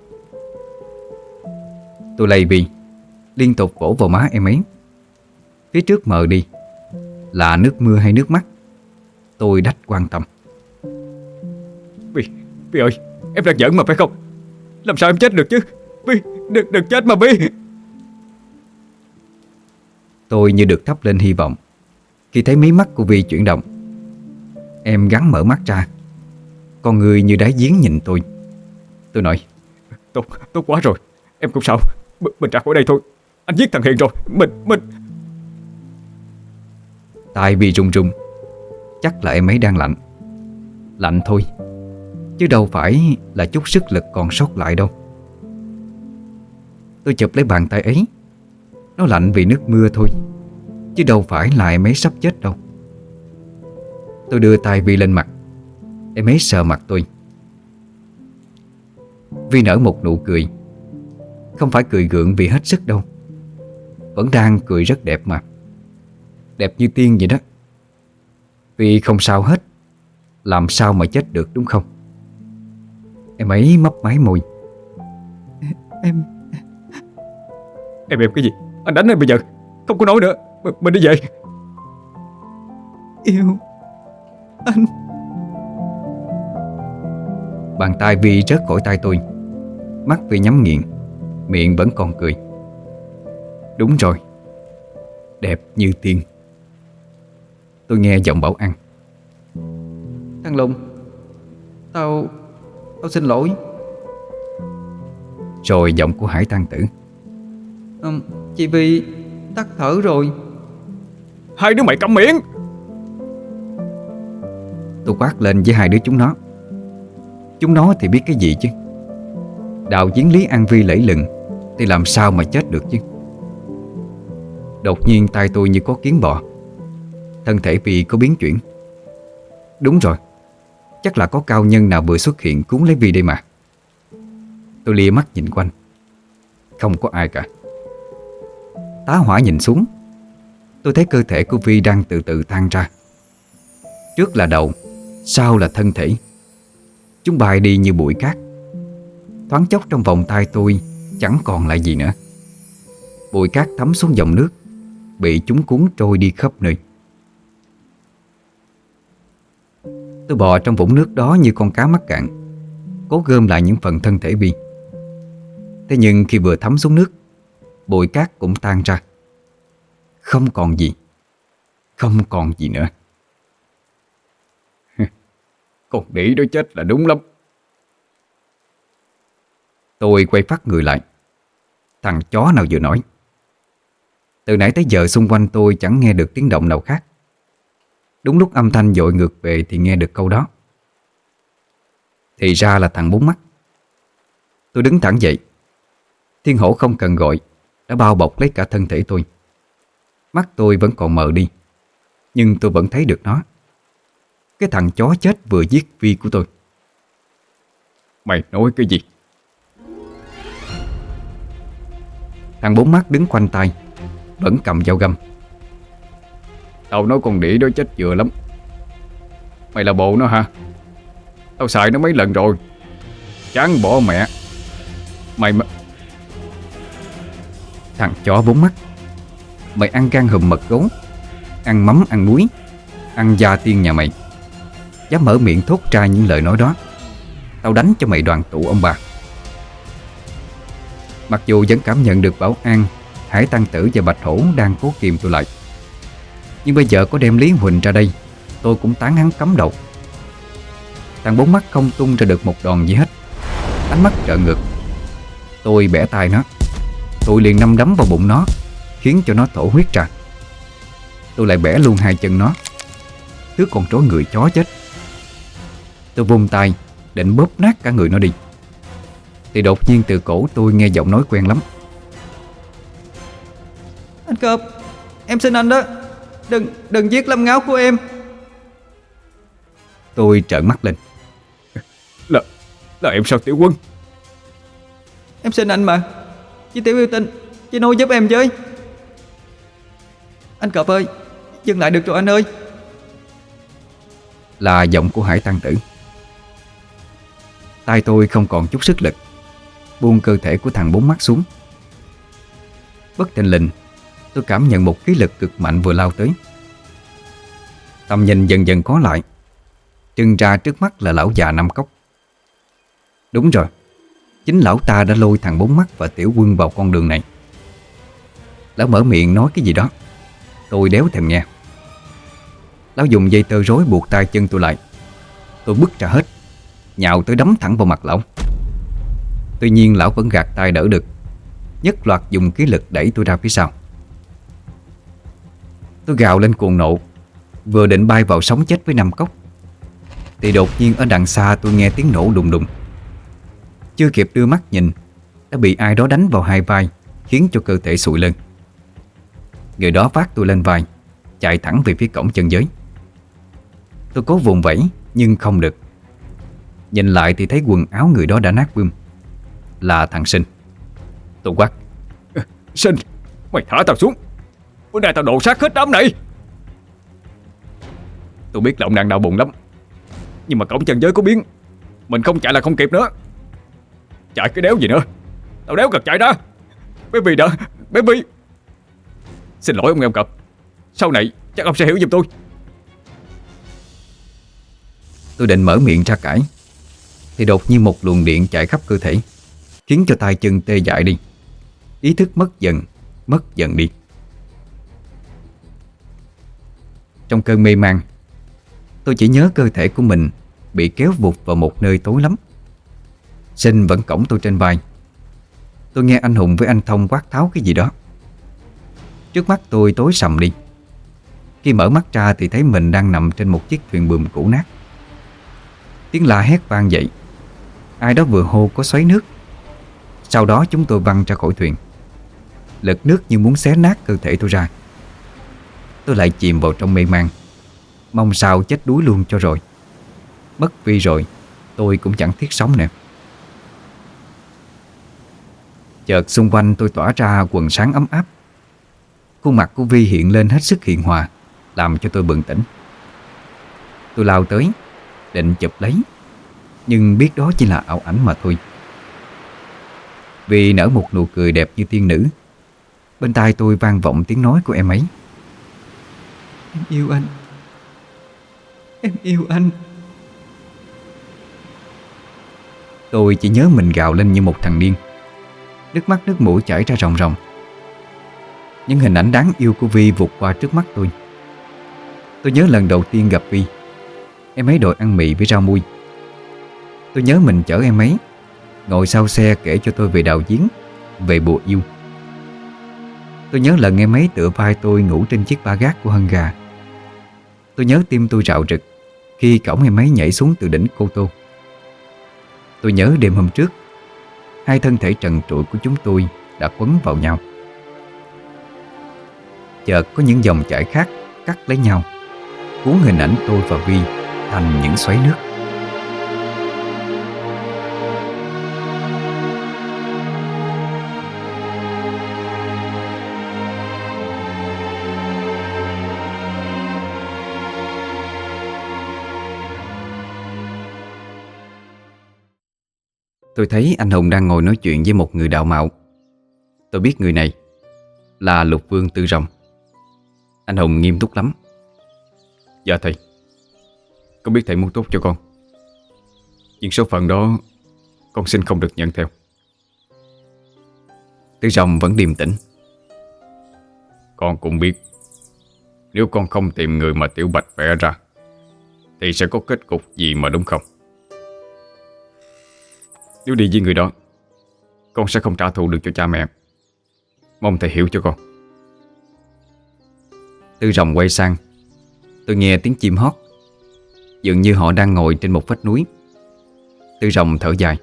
Tôi lay Vi, liên tục vỗ vào má em ấy. Phía trước mờ đi, là nước mưa hay nước mắt? Tôi đách quan tâm. Vi, Vi ơi, em đang giỡn mà phải không? Làm sao em chết được chứ? Vi, đừng, đừng chết mà Vi. Tôi như được thắp lên hy vọng khi thấy mí mắt của Vi chuyển động. Em gắng mở mắt ra, con người như đáy giếng nhìn tôi. Tôi nói: Tốt, tốt quá rồi, em không sao. B Mình ra khỏi đây thôi. Anh giết thằng Hiền rồi. Mình, mình Tai Vi run run. Chắc là em ấy đang lạnh. Lạnh thôi, chứ đâu phải là chút sức lực còn sót lại đâu. Tôi chụp lấy bàn tay ấy. Nó lạnh vì nước mưa thôi, chứ đâu phải là em ấy sắp chết đâu. Tôi đưa tay Vi lên mặt. Em ấy sờ mặt tôi. Vi nở một nụ cười. Không phải cười gượng vì hết sức đâu, vẫn đang cười rất đẹp mà. Đẹp như tiên vậy đó. Vi không sao hết. làm sao mà chết được đúng không? Em ấy mấp máy môi. Em Em em cái gì? Anh đánh em bây giờ. Không có nói nữa. M Mình đi về. yêu anh. Bàn tay Vi rớt khỏi tay tôi. Mắt Vi nhắm nghiền, miệng vẫn còn cười. Đúng rồi, đẹp như tiên. Tôi nghe giọng Bảo An. Thằng Lùng, Tao Tao xin lỗi. Rồi giọng của Hải Tăng Tử. ừ, Chị Vi tắt thở rồi. Hai đứa mày câm miệng. Tôi quát lên với hai đứa chúng nó. Chúng nó thì biết cái gì chứ? Đạo diễn Lý An Vi lẫy lừng thì làm sao mà chết được chứ? Đột nhiên tay tôi như có kiến bò. Thân thể Vi có biến chuyển. Đúng rồi, chắc là có cao nhân nào vừa xuất hiện cứu lấy Vi đây mà. Tôi lia mắt nhìn quanh. Không có ai cả. Tá hỏa nhìn xuống. Tôi thấy cơ thể của Vi đang từ từ tan ra. Trước là đầu, sau là thân thể. Chúng bay đi như bụi cát. Thoáng chốc trong vòng tay tôi chẳng còn lại gì nữa. Bụi cát thấm xuống dòng nước, bị chúng cuốn trôi đi khắp nơi. Tôi bò trong vũng nước đó như con cá mắc cạn, cố gom lại những phần thân thể Vi. Thế nhưng khi vừa thấm xuống nước, bụi cát cũng tan ra. Không còn gì. Không còn gì nữa. Con đĩ đó chết là đúng lắm. Tôi quay phát người lại. Thằng chó nào vừa nói. Từ nãy tới giờ xung quanh tôi chẳng nghe được tiếng động nào khác. Đúng lúc âm thanh dội ngược về thì nghe được câu đó. Thì ra là thằng bốn mắt. Tôi đứng thẳng dậy. Thiên hổ không cần gọi đã bao bọc lấy cả thân thể tôi. Mắt tôi vẫn còn mờ đi, nhưng tôi vẫn thấy được nó. Cái thằng chó chết vừa giết Vi của tôi. Mày nói cái gì? Thằng bốn mắt đứng khoanh tay, vẫn cầm dao găm. Tao nói con đĩ đó chết vừa lắm. Mày là bộ nó hả? Tao xài nó mấy lần rồi. Chán bỏ mẹ. Mày mà... Thằng chó bốn mắt, mày ăn gan hùm mật gấu, ăn mắm ăn muối, ăn da tiên nhà mày. Dám mở miệng thốt ra những lời nói đó, tao đánh cho mày đoàn tụ ông bà. Mặc dù vẫn cảm nhận được Bảo An, Hải Tăng Tử và Bạch Hổ đang cố kìm tôi lại, nhưng bây giờ có đem Lý Huỳnh ra đây, tôi cũng tán hắn cấm đầu. Thằng bốn mắt không tung ra được một đòn gì hết. Ánh mắt trợn ngược. Tôi bẻ tay nó. Tôi liền nắm đấm vào bụng nó, khiến cho nó thổ huyết ra. Tôi lại bẻ luôn hai chân nó. Thứ con trối người chó chết. Tôi vung tay định bóp nát cả người nó đi, thì đột nhiên từ cổ tôi nghe giọng nói quen lắm. Anh Cọp, em xin anh đó, Đừng đừng giết Lâm Ngáo của em. Tôi trợn mắt lên. Là, là em sao Tiểu Quân? Em xin anh mà, chị Tiểu yêu tinh, chị nuôi giúp em với. Anh Cọp ơi, dừng lại được rồi anh ơi. Là giọng của Hải Tăng Tử. Tay tôi không còn chút sức lực, buông cơ thể của thằng bốn mắt xuống. Bất thình lình, tôi cảm nhận một khí lực cực mạnh vừa lao tới. Tầm nhìn dần dần có lại. Trưng ra trước mắt là lão già năm cốc. Đúng rồi, chính lão ta đã lôi thằng bốn mắt và Tiểu Quân vào con đường này. Lão mở miệng nói cái gì đó, tôi đéo thèm nghe. Lão dùng dây tơ rối buộc tay chân tôi lại. Tôi bứt ra hết, nhào tới đấm thẳng vào mặt lão. Tuy nhiên lão vẫn gạt tay đỡ được, nhất loạt dùng khí lực đẩy tôi ra phía sau. Tôi gào lên cuồng nộ, vừa định bay vào sống chết với năm cốc, thì đột nhiên ở đằng xa tôi nghe tiếng nổ đùng đùng. Chưa kịp đưa mắt nhìn, đã bị ai đó đánh vào hai vai, khiến cho cơ thể sụi lên. Người đó vác tôi lên vai, chạy thẳng về phía cổng chân giới. Tôi cố vùng vẫy nhưng không được. Nhìn lại thì thấy quần áo người đó đã nát bươm. Là thằng Sinh. Tôi quát: Sinh, mày thả tao xuống, bữa nay tao đổ xác hết đám này. Tôi biết là ông đang đau bụng lắm, Nhưng mà cổng chân giới có biến, mình không chạy là không kịp nữa. Chạy cái đéo gì nữa, tao đéo cần chạy ra. Baby đã, Baby. Xin lỗi ông em cập, sau này chắc ông sẽ hiểu giùm tôi. Tôi định mở miệng ra cãi thì đột nhiên một luồng điện chạy khắp cơ thể, khiến cho tay chân tê dại đi. Ý thức mất dần, mất dần đi. Trong cơn mê man, tôi chỉ nhớ cơ thể của mình bị kéo vụt vào một nơi tối lắm. Sinh vẫn cõng tôi trên vai. Tôi nghe anh Hùng với anh Thông quát tháo cái gì đó. Trước mắt tôi tối sầm đi. Khi mở mắt ra thì thấy mình đang nằm trên một chiếc thuyền buồm cũ nát. Tiếng la hét vang dậy. Ai đó vừa hô có xoáy nước. Sau đó chúng tôi văng ra khỏi thuyền. Lực nước như muốn xé nát cơ thể tôi ra. Tôi lại chìm vào trong mê man, mong sao chết đuối luôn cho rồi. Mất Vi rồi, tôi cũng chẳng thiết sống nữa. Chợt xung quanh tôi tỏa ra quần sáng ấm áp. Khuôn mặt của Vi hiện lên hết sức hiền hòa, làm cho tôi bừng tỉnh. Tôi lao tới, định chụp lấy, nhưng biết đó chỉ là ảo ảnh mà thôi. Vi nở một nụ cười đẹp như tiên nữ. Bên tai tôi vang vọng tiếng nói của em ấy. Em yêu anh. Em yêu anh. Tôi chỉ nhớ mình gào lên như một thằng điên. Nước mắt nước mũi chảy ra ròng ròng. Những hình ảnh đáng yêu của Vi vụt qua trước mắt tôi. Tôi nhớ lần đầu tiên gặp Vi, em ấy đòi ăn mì với rau mui. Tôi nhớ mình chở em ấy, ngồi sau xe kể cho tôi về đào giếng, về bùa yêu. Tôi nhớ lần em ấy tựa vai tôi ngủ trên chiếc ba gác của hân gà. Tôi nhớ tim tôi rạo rực khi cõng em ấy nhảy xuống từ đỉnh Cô Tô. Tôi nhớ đêm hôm trước, hai thân thể trần trụi của chúng tôi đã quấn vào nhau. Chợt có những dòng chảy khác cắt lấy nhau, cuốn hình ảnh tôi và Vi thành những xoáy nước. Tôi thấy anh Hùng đang ngồi nói chuyện với một người đạo mạo. Tôi biết người này là Lục Vương Tư Rồng. Anh Hùng nghiêm túc lắm. Dạ thầy, con biết thầy muốn tốt cho con, nhưng số phận đó con xin không được nhận theo. Tư Rồng vẫn điềm tĩnh. Con cũng biết, nếu con không tìm người mà Tiểu Bạch vẽ ra thì sẽ có kết cục gì mà, đúng không? Nếu đi với người đó, con sẽ không trả thù được cho cha mẹ. Mong thầy hiểu cho con. Tư Rồng quay sang. Tôi nghe tiếng chim hót. Dường như họ đang ngồi trên một vách núi. Tư Rồng thở dài.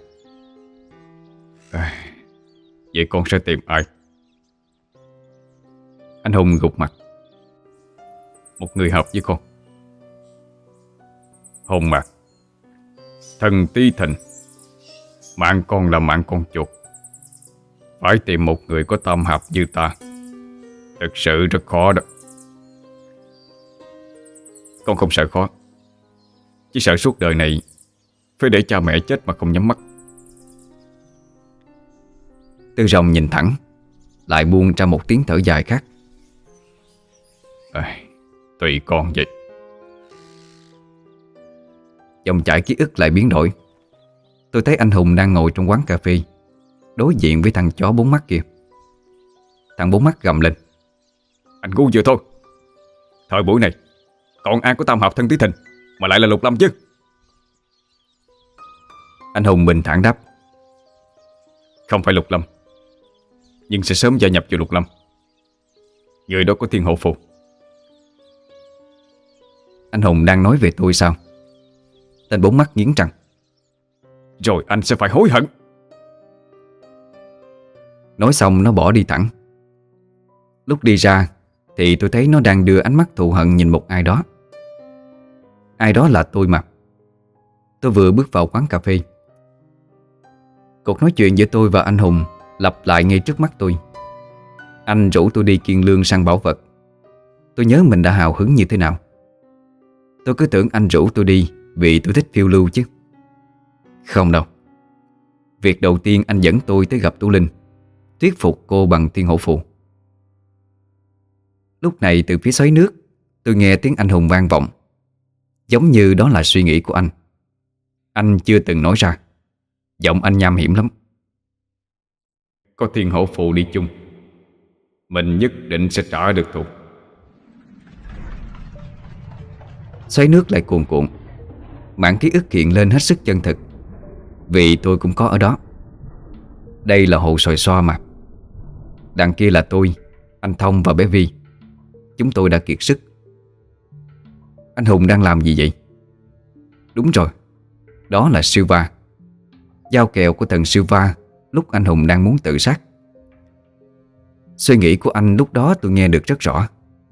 À, vậy con sẽ tìm ai? Anh Hùng gục mặt. Một người hợp với con. Hùng mà, thần Ti Thịnh, mạng con là mạng con chuột. Phải tìm một người có tâm hợp như ta thực sự rất khó đó. Con không sợ khó, chỉ sợ suốt đời này phải để cha mẹ chết mà không nhắm mắt. Tư Rồng nhìn thẳng, lại buông ra một tiếng thở dài khác. À, tùy con vậy. Dòng chảy ký ức lại biến đổi. Tôi thấy anh Hùng đang ngồi trong quán cà phê, đối diện với thằng chó bốn mắt kia. Thằng bốn mắt gầm lên. Anh ngu vừa thôi. Thời buổi này còn ai có tam hợp thân Tí Thịnh mà lại là Lục Lâm chứ? Anh Hùng bình thản đáp. Không phải Lục Lâm, nhưng sẽ sớm gia nhập vào Lục Lâm. Người đó có thiên hộ phù. Anh Hùng đang nói về tôi sao? Tên bốn mắt nghiến răng. Rồi anh sẽ phải hối hận. Nói xong nó bỏ đi thẳng. Lúc đi ra thì tôi thấy nó đang đưa ánh mắt thù hận nhìn một ai đó. Ai đó là tôi mà. Tôi vừa bước vào quán cà phê. Cuộc nói chuyện giữa tôi và anh Hùng lặp lại ngay trước mắt tôi. Anh rủ tôi đi Kiên Lương săn bảo vật. Tôi nhớ mình đã hào hứng như thế nào. Tôi cứ tưởng anh rủ tôi đi vì tôi thích phiêu lưu chứ. Không đâu. Việc đầu tiên anh dẫn tôi tới gặp Tú Linh, thuyết phục cô bằng thiên hổ phù. Lúc này từ phía xoáy nước, tôi nghe tiếng anh hùng vang vọng. Giống như đó là suy nghĩ của anh. Anh chưa từng nói ra. Giọng anh nham hiểm lắm. Có thiên hổ phù đi chung, mình nhất định sẽ trả được thù. Xoáy nước lại cuồn cuộn. Mảng ký ức hiện lên hết sức chân thực, vì tôi cũng có ở đó. Đây là hồ sồi xoa mà. Đằng kia là tôi, anh Thông và bé Vi. Chúng tôi đã kiệt sức. Anh Hùng đang làm gì vậy? Đúng rồi, đó là Silva. Dao kèo của thần Silva lúc anh Hùng đang muốn tự sát. Suy nghĩ của anh lúc đó tôi nghe được rất rõ.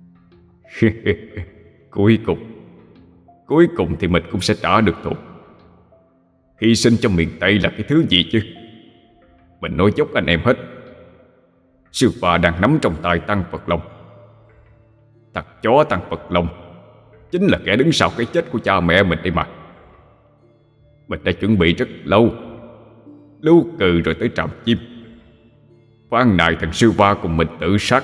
Cuối cùng Cuối cùng thì mình cũng sẽ trả được thù. Hy sinh cho miền Tây là cái thứ gì chứ? Mình nói dốc anh em hết. Silva đang nắm trong tay Tăng Phật Long. Thằng chó Tăng Phật Long chính là kẻ đứng sau cái chết của cha mẹ mình đây mà. Mình đã chuẩn bị rất lâu, lưu cừ rồi tới Tràm Chim. Phán nài thằng Silva cùng mình tự sát.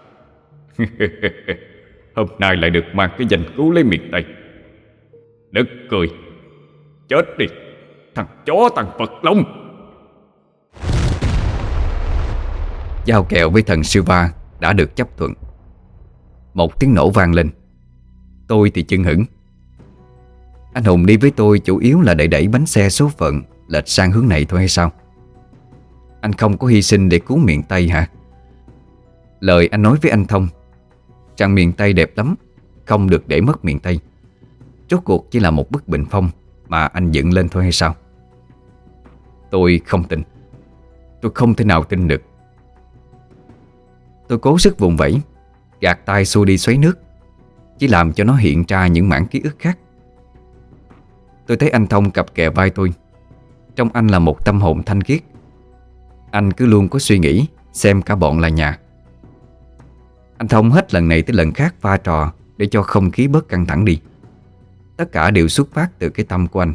Hôm nay lại được mang cái danh cứu lấy miền Tây. Nực cười. Chết đi, thằng chó Tăng Phật Long. Giao kèo với thần Silva đã được chấp thuận. Một tiếng nổ vang lên. Tôi thì chưng hửng. Anh Hùng đi với tôi chủ yếu là để đẩy bánh xe số phận lệch sang hướng này thôi hay sao? Anh không có hy sinh để cứu miền Tây hả? Lời anh nói với anh Thông rằng miền Tây đẹp lắm, không được để mất miền Tây, rốt cuộc chỉ là một bức bình phong mà anh dựng lên thôi hay sao? Tôi không tin. Tôi không thể nào tin được. Tôi cố sức vùng vẫy, gạt tay xua đi xoáy nước, chỉ làm cho nó hiện ra những mảng ký ức khác. Tôi thấy anh Thông cặp kè vai tôi. Trong anh là một tâm hồn thanh khiết. Anh cứ luôn có suy nghĩ xem cả bọn là nhà. Anh Thông hết lần này tới lần khác pha trò để cho không khí bớt căng thẳng đi. Tất cả đều xuất phát từ cái tâm của anh.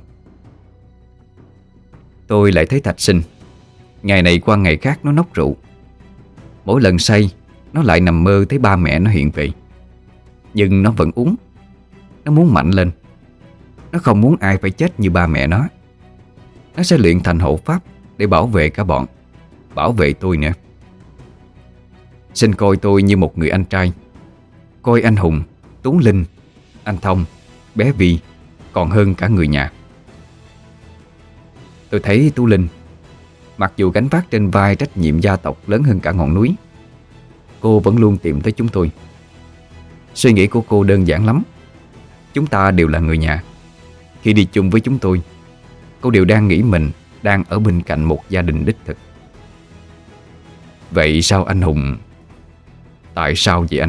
Tôi lại thấy Thạch Sinh. Ngày này qua ngày khác nó nốc rượu. Mỗi lần say nó lại nằm mơ thấy ba mẹ nó hiện về. Nhưng nó vẫn uống. Nó muốn mạnh lên. Nó không muốn ai phải chết như ba mẹ nó. Nó sẽ luyện thành hộ pháp để bảo vệ cả bọn, bảo vệ tôi nữa. Sinh coi tôi như một người anh trai, coi anh Hùng, Tú Linh, anh Thông, bé Vi còn hơn cả người nhà. Tôi thấy Tú Linh, mặc dù gánh vác trên vai trách nhiệm gia tộc lớn hơn cả ngọn núi, cô vẫn luôn tìm tới chúng tôi. Suy nghĩ của cô đơn giản lắm. Chúng ta đều là người nhà. Khi đi chung với chúng tôi, cô đều đang nghĩ mình đang ở bên cạnh một gia đình đích thực. Vậy sao anh Hùng? Tại sao vậy anh?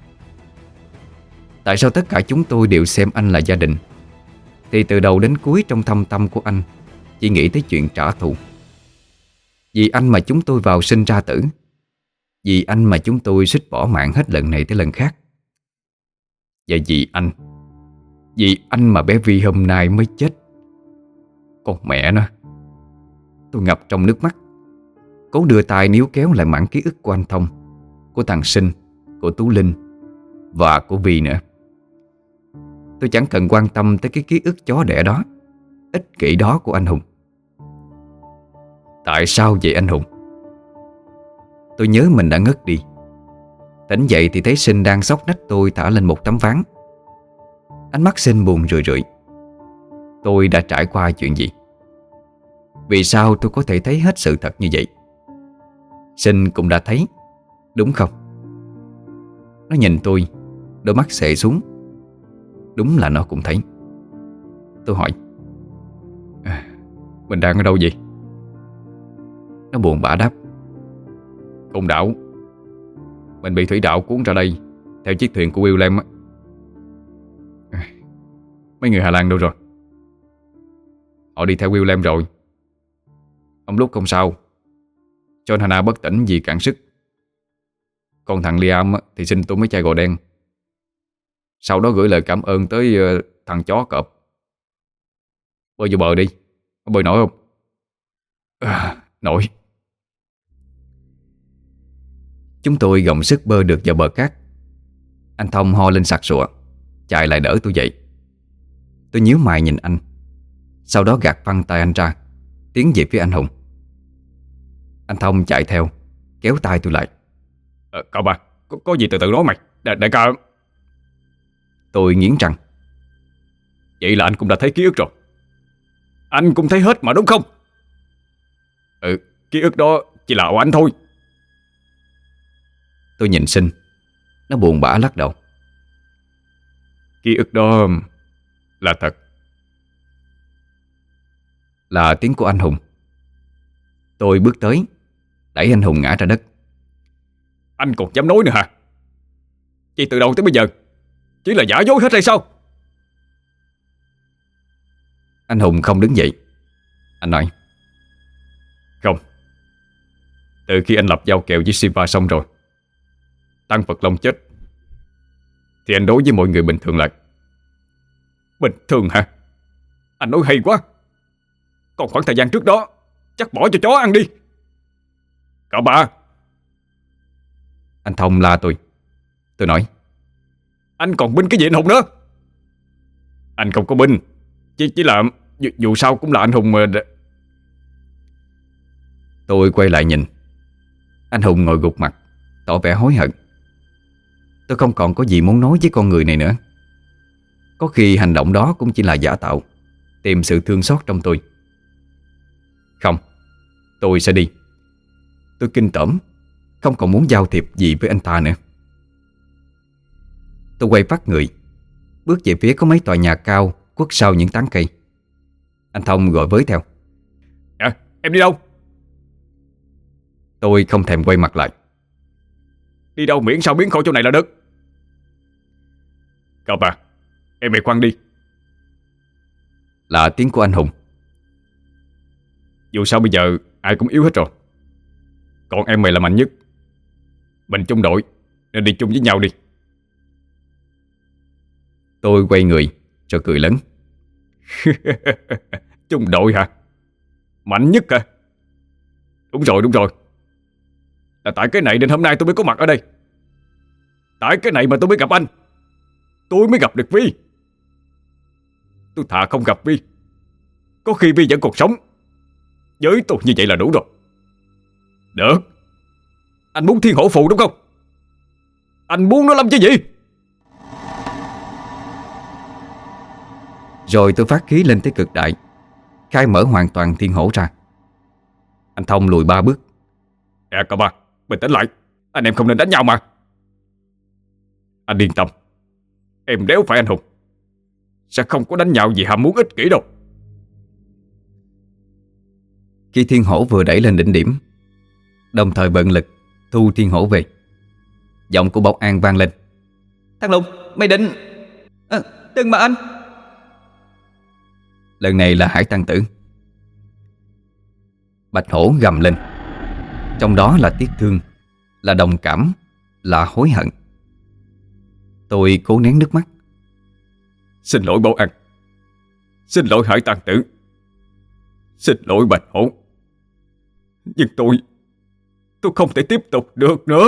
Tại sao tất cả chúng tôi đều xem anh là gia đình, thì từ đầu đến cuối trong thâm tâm của anh chỉ nghĩ tới chuyện trả thù? Vì anh mà chúng tôi vào sinh ra tử. Vì anh mà chúng tôi suýt bỏ mạng hết lần này tới lần khác. Và vì anh Vì anh mà bé Vi hôm nay mới chết. Con mẹ nó. Tôi ngập trong nước mắt, cố đưa tay níu kéo lại mảng ký ức của anh Thông, của thằng Sinh, của Tú Linh và của Vi nữa. Tôi chẳng cần quan tâm tới cái ký ức chó đẻ đó, ích kỷ đó của anh Hùng. Tại sao vậy anh Hùng? Tôi nhớ mình đã ngất đi. Tỉnh dậy thì thấy Sinh đang xốc nách tôi thả lên một tấm ván. Ánh mắt Sinh buồn rười rượi. Tôi đã trải qua chuyện gì? Vì sao tôi có thể thấy hết sự thật như vậy? Sinh cũng đã thấy, đúng không? Nó nhìn tôi, đôi mắt xệ xuống. Đúng là nó cũng thấy. Tôi hỏi, à, mình đang ở đâu vậy? Nó buồn bã đáp, Côn Đảo. Mình bị thủy đạo cuốn ra đây theo chiếc thuyền của William á. À, mấy người Hà Lan đâu rồi? Họ đi theo William rồi. Ông lúc không sao. John Hannah bất tỉnh vì cạn sức. Còn thằng Liam thì xin tôi mấy chai gò đen. Sau đó gửi lời cảm ơn tới uh, thằng chó cọp. Bơi vô bờ đi. Có bơi nổi không? À, nổi. Chúng tôi gồng sức bơi được vào bờ cát. Anh Thông ho lên sặc sụa, chạy lại đỡ tôi dậy. Tôi nhíu mày nhìn anh, sau đó gạt phăng tay anh ra, tiến về phía anh Hùng. Anh Thông chạy theo, kéo tay tôi lại. Ờ, cậu ba, có, có gì từ từ nói mày. Đại, đại ca. Tôi nghiến răng. Vậy là anh cũng đã thấy ký ức rồi. Anh cũng thấy hết mà đúng không? Ừ, ký ức đó chỉ là của anh thôi. Tôi nhìn Sinh, nó buồn bã lắc đầu. Ký ức đó là thật. Là tiếng của anh Hùng. Tôi bước tới, đẩy anh Hùng ngã ra đất. Anh còn dám nói nữa hả? Vậy từ đầu tới bây giờ chỉ là giả dối hết hay sao? Anh Hùng không đứng dậy. Anh nói: Không. Từ khi anh lập giao kèo với Siva xong rồi, Tăng Phật Long chết, thì anh đối với mọi người bình thường lại. Bình thường hả? Anh nói hay quá. Còn khoảng thời gian trước đó chắc bỏ cho chó ăn đi. Cậu ba. Anh Thông la tôi. Tôi nói: Anh còn binh cái gì anh Hùng nữa? Anh không có binh, Chỉ, chỉ là dù, dù sao cũng là anh Hùng mà. Tôi quay lại nhìn. Anh Hùng ngồi gục mặt, tỏ vẻ hối hận. Tôi không còn có gì muốn nói với con người này nữa. Có khi hành động đó cũng chỉ là giả tạo, tìm sự thương xót trong tôi. Không, tôi sẽ đi. Tôi kinh tởm, không còn muốn giao thiệp gì với anh ta nữa. Tôi quay phát người, bước về phía có mấy tòa nhà cao khuất sau những tán cây. Anh Thông gọi với theo: À, em đi đâu? Tôi không thèm quay mặt lại. Đi đâu miễn sao biến khỏi chỗ này là được. Cậu bà, em về khoan đi. Là tiếng của anh Hùng. Dù sao bây giờ ai cũng yếu hết rồi. Còn em mày là mạnh nhất. Mình chung đội nên đi chung với nhau đi. Tôi quay người rồi cười lớn. Chung đội hả? Mạnh nhất hả? Đúng rồi, đúng rồi. Là tại cái này nên hôm nay tôi mới có mặt ở đây. Tại cái này mà tôi mới gặp anh. Tôi mới gặp được Vi. Tôi thà không gặp Vi. Có khi Vi vẫn còn sống. Với tôi như vậy là đủ rồi. Được. Anh muốn thiên hổ phù đúng không? Anh muốn nó làm chứ gì? Rồi tôi phát khí lên tới cực đại, khai mở hoàn toàn thiên hổ ra. Anh Thông lùi ba bước. Nè cậu ba, bình tĩnh lại. Anh em không nên đánh nhau mà. Anh yên tâm. Em đéo phải anh hùng. Sẽ không có đánh nhau vì ham muốn ích kỷ đâu. Khi thiên hổ vừa đẩy lên đỉnh điểm, đồng thời bận lực thu thiên hổ về, giọng của Bảo An vang lên: Thằng Lùng, mày định... À, đừng mà anh. Lần này là Hải Tăng Tử. Bạch hổ gầm lên, trong đó là tiếc thương, là đồng cảm, là hối hận. Tôi cố nén nước mắt. Xin lỗi Bảo An. Xin lỗi Hải Tăng Tử. Xin lỗi Bạch Hổ. Nhưng tôi Tôi không thể tiếp tục được nữa.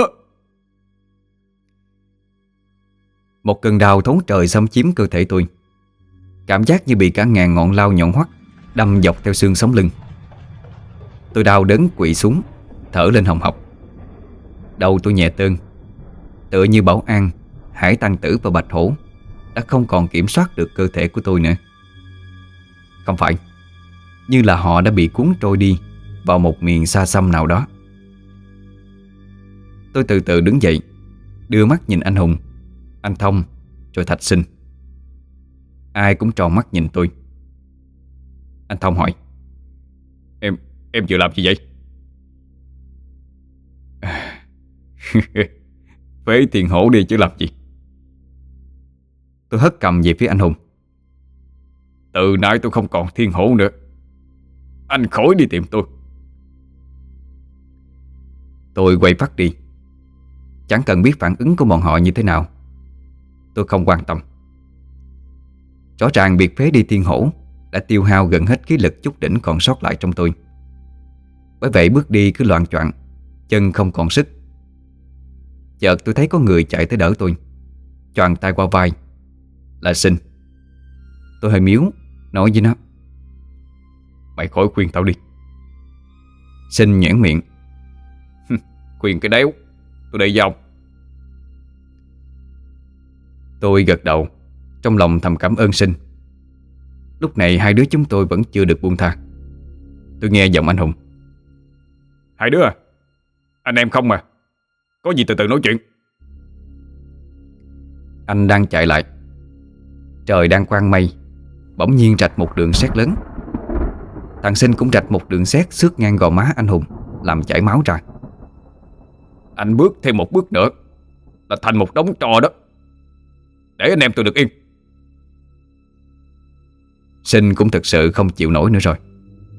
Một cơn đau thấu trời xâm chiếm cơ thể tôi. Cảm giác như bị cả ngàn ngọn lao nhọn hoắt đâm dọc theo xương sống lưng. Tôi đau đớn quỵ xuống, thở lên hồng hộc. Đầu tôi nhẹ tơn, tựa như Bảo An, Hải Tăng Tử và Bạch Hổ đã không còn kiểm soát được cơ thể của tôi nữa. Không phải, như là họ đã bị cuốn trôi đi vào một miền xa xăm nào đó. Tôi từ từ đứng dậy, đưa mắt nhìn anh Hùng, anh Thông, rồi Thạch Sinh. Ai cũng tròn mắt nhìn tôi. Anh Thông hỏi: Em, em vừa làm gì vậy? Phế tiền hổ đi chứ làm gì. Tôi hất cầm về phía anh Hùng. Từ nay tôi không còn thiên hổ nữa. Anh khỏi đi tìm tôi. Tôi quay phát đi. Chẳng cần biết phản ứng của bọn họ như thế nào, tôi không quan tâm. Rõ ràng việc phế đi thiên hổ đã tiêu hao gần hết khí lực chút đỉnh còn sót lại trong tôi. Bởi vậy bước đi cứ loạng choạng, chân không còn sức. Chợt tôi thấy có người chạy tới đỡ tôi, choàng tay qua vai. Là Sinh. Tôi hơi miếu, nói với nó: Mày khỏi khuyên tao đi. Sinh nhoẻn miệng: Khuyên cái đéo, tôi đây vào. Tôi gật đầu, trong lòng thầm cảm ơn Sinh. Lúc này hai đứa chúng tôi vẫn chưa được buông tha. Tôi nghe giọng anh Hùng: Hai đứa à? Anh em không mà, có gì từ từ nói chuyện. Anh đang chạy lại. Trời đang quang mây, bỗng nhiên rạch một đường sét lớn. Thằng Sinh cũng rạch một đường sét xước ngang gò má anh Hùng, làm chảy máu ra. Anh bước thêm một bước nữa là thành một đống tro đó. Để anh em tôi được yên. Sinh cũng thực sự không chịu nổi nữa rồi.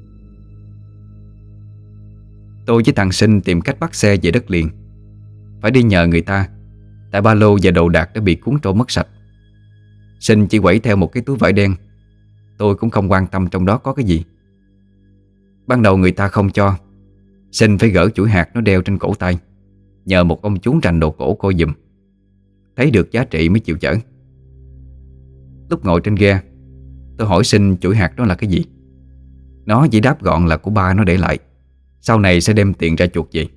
Tôi với thằng Sinh tìm cách bắt xe về đất liền. Phải đi nhờ người ta, tại ba lô và đồ đạc đã bị cuốn trôi mất sạch. Sinh chỉ quẩy theo một cái túi vải đen. Tôi cũng không quan tâm trong đó có cái gì. Ban đầu người ta không cho. Sinh phải gỡ chuỗi hạt nó đeo trên cổ tay, nhờ một ông chú rành đồ cổ coi giùm. Thấy được giá trị mới chịu chở. Lúc ngồi trên ghe, tôi hỏi Sinh chuỗi hạt đó là cái gì. Nó chỉ đáp gọn là của ba nó để lại, sau này sẽ đem tiền ra chuộc về.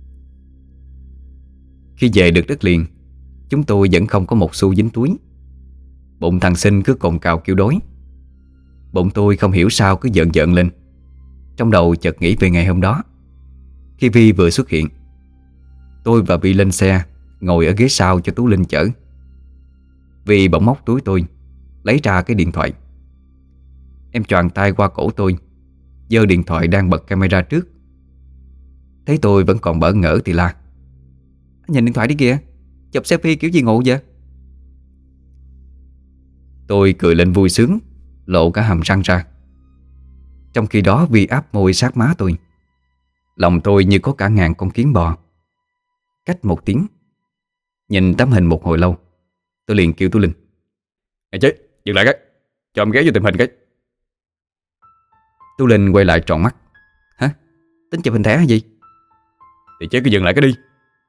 Khi về được đất liền, chúng tôi vẫn không có một xu dính túi. Bụng thằng Sinh cứ cồn cào kêu đói. Bụng tôi không hiểu sao cứ giận giận lên. Trong đầu chợt nghĩ về ngày hôm đó, khi Vi vừa xuất hiện. Tôi và Vi lên xe, ngồi ở ghế sau cho Tú Linh chở. Vi bỗng móc túi tôi, lấy ra cái điện thoại. Em choàng tay qua cổ tôi, giơ điện thoại đang bật camera trước. Thấy tôi vẫn còn bỡ ngỡ thì la: Nhìn điện thoại đi kìa, chụp selfie kiểu gì ngộ vậy? Tôi cười lên vui sướng, lộ cả hàm răng ra. Trong khi đó Vi áp môi sát má tôi. Lòng tôi như có cả ngàn con kiến bò. Cách một tiếng, nhìn tấm hình một hồi lâu, tôi liền kêu Tú Linh: Ê chế, dừng lại cái, cho em ghé vô tìm hình cái. Tú Linh quay lại tròn mắt: Hả? Tính chụp hình thẻ hay gì? Thì chế cứ dừng lại cái đi.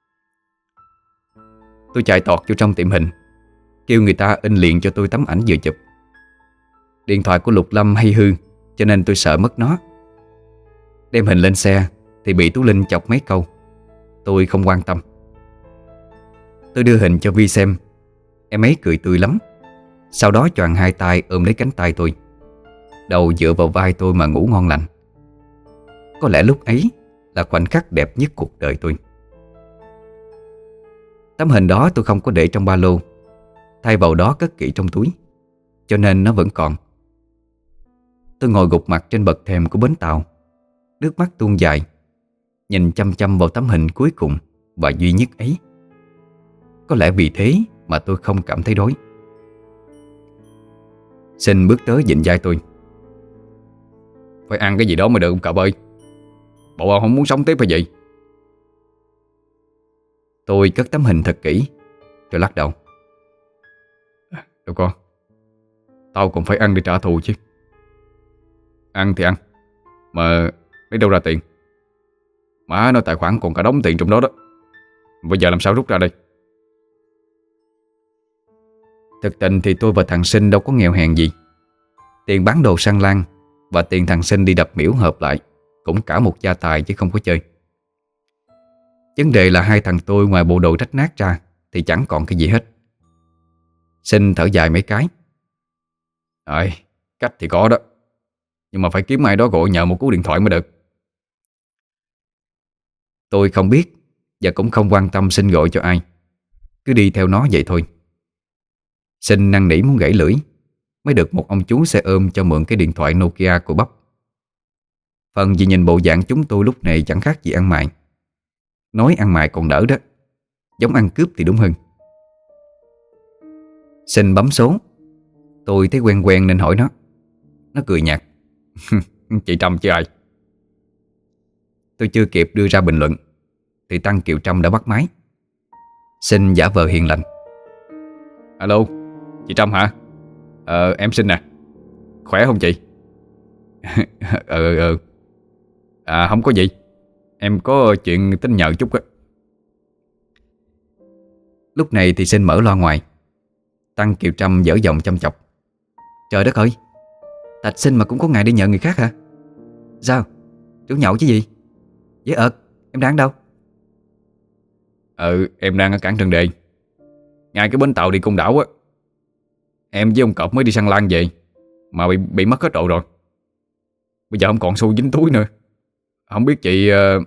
Tôi chạy tọt vô trong tiệm hình, kêu người ta in liền cho tôi tấm ảnh vừa chụp. Điện thoại của Lục Lâm hay hư, cho nên tôi sợ mất nó. Đem hình lên xe thì bị Tú Linh chọc mấy câu. Tôi không quan tâm. Tôi đưa hình cho Vi xem. Em ấy cười tươi lắm. Sau đó choàng hai tay ôm lấy cánh tay tôi, đầu dựa vào vai tôi mà ngủ ngon lành. Có lẽ lúc ấy là khoảnh khắc đẹp nhất cuộc đời tôi. Tấm hình đó tôi không có để trong ba lô, thay vào đó cất kỹ trong túi, cho nên nó vẫn còn. Tôi ngồi gục mặt trên bậc thềm của bến tàu, nước mắt tuôn dài, nhìn chăm chăm vào tấm hình cuối cùng và duy nhất ấy. Có lẽ vì thế mà tôi không cảm thấy đói. Sinh bước tới vịn vai tôi: Phải ăn cái gì đó mới được ông cậu ơi. Bộ ông không muốn sống tiếp hay gì? Tôi cất tấm hình thật kỹ rồi lắc đầu: à, Đâu con, tao còn phải ăn để trả thù chứ. Ăn thì ăn, mà lấy đâu ra tiền? Má nó tài khoản còn cả đống tiền trong đó đó. Bây giờ làm sao rút ra đây? Thực tình thì tôi và thằng Sinh đâu có nghèo hèn gì. Tiền bán đồ sang lan và tiền thằng Sinh đi đập miễu hợp lại cũng cả một gia tài chứ không có chơi. Vấn đề là hai thằng tôi ngoài bộ đồ rách nát ra thì chẳng còn cái gì hết. Sinh thở dài mấy cái: Ờ, cách thì có đó, nhưng mà phải kiếm ai đó gọi nhờ một cú điện thoại mới được. Tôi không biết và cũng không quan tâm Sinh gọi cho ai, cứ đi theo nó vậy thôi. Sinh năn nỉ muốn gãy lưỡi mới được một ông chú xe ôm cho mượn cái điện thoại Nokia của Bắp. Phần vì nhìn bộ dạng chúng tôi lúc này chẳng khác gì ăn mày. Nói ăn mày còn đỡ đó, giống ăn cướp thì đúng hơn. Sinh bấm số. Tôi thấy quen quen nên hỏi nó. Nó cười nhạt: Chị Trâm chứ ai? Tôi chưa kịp đưa ra bình luận thì Tăng Kiều Trâm đã bắt máy. Sinh giả vờ hiền lành: Alo, chị Trâm hả? Ờ, em Sinh nè. Khỏe không chị? Ừ ừ ừ. À không có gì. Em có chuyện tính nhờ chút á. Lúc này thì Sinh mở loa ngoài. Tăng Kiều Trâm dở giọng chăm chọc: Trời đất ơi, Thạch Sinh mà cũng có ngày đi nhờ người khác hả? Sao? Chủ nhậu chứ gì? Với ợt, em đang đâu? Ừ, em đang ở cảng Trần Đề, ngay cái bến tàu đi Côn Đảo á. Em với ông Cọp mới đi săn lan về mà bị bị mất hết độ rồi. Bây giờ không còn xu dính túi nữa. Không biết chị uh...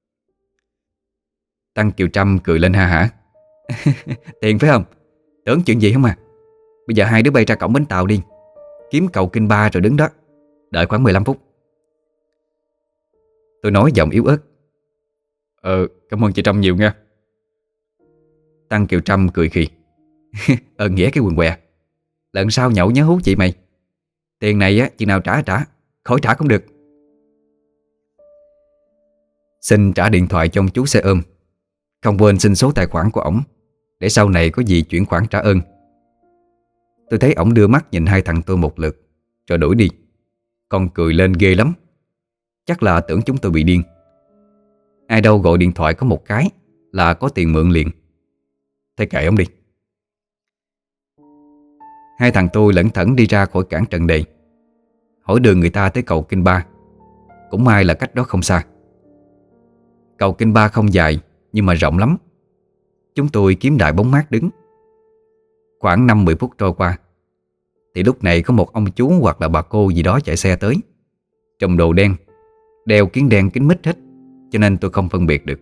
Tăng Kiều Trâm cười lên ha hả. Tiền phải không? Tưởng chuyện gì không à? Bây giờ hai đứa bay ra cổng bến tàu đi, kiếm cầu Kinh Ba rồi đứng đó, đợi khoảng mười lăm phút. Tôi nói giọng yếu ớt. Ờ, cảm ơn chị Trâm nhiều nha. Tăng Kiều Trâm cười khì. Ờ nghĩa cái quần què. Lần sau nhậu nhớ hú chị mày. Tiền này á, chừng nào trả trả, khỏi trả cũng được. Xin trả điện thoại cho ông chú xe ôm, không quên xin số tài khoản của ổng, để sau này có gì chuyển khoản trả ơn. Tôi thấy ổng đưa mắt nhìn hai thằng tôi một lượt rồi đuổi đi. Con cười lên ghê lắm. Chắc là tưởng chúng tôi bị điên. Ai đâu gọi điện thoại có một cái là có tiền mượn liền. Thế kệ ổng đi. Hai thằng tôi lẩn thẩn đi ra khỏi cảng Trần Đề, hỏi đường người ta tới cầu Kinh Ba. Cũng may là cách đó không xa. Cầu Kinh Ba không dài nhưng mà rộng lắm. Chúng tôi kiếm đại bóng mát đứng. Khoảng năm mười phút trôi qua thì lúc này có một ông chú hoặc là bà cô gì đó chạy xe tới, trùm đồ đen, đeo kiến đen kính mít hết, cho nên tôi không phân biệt được.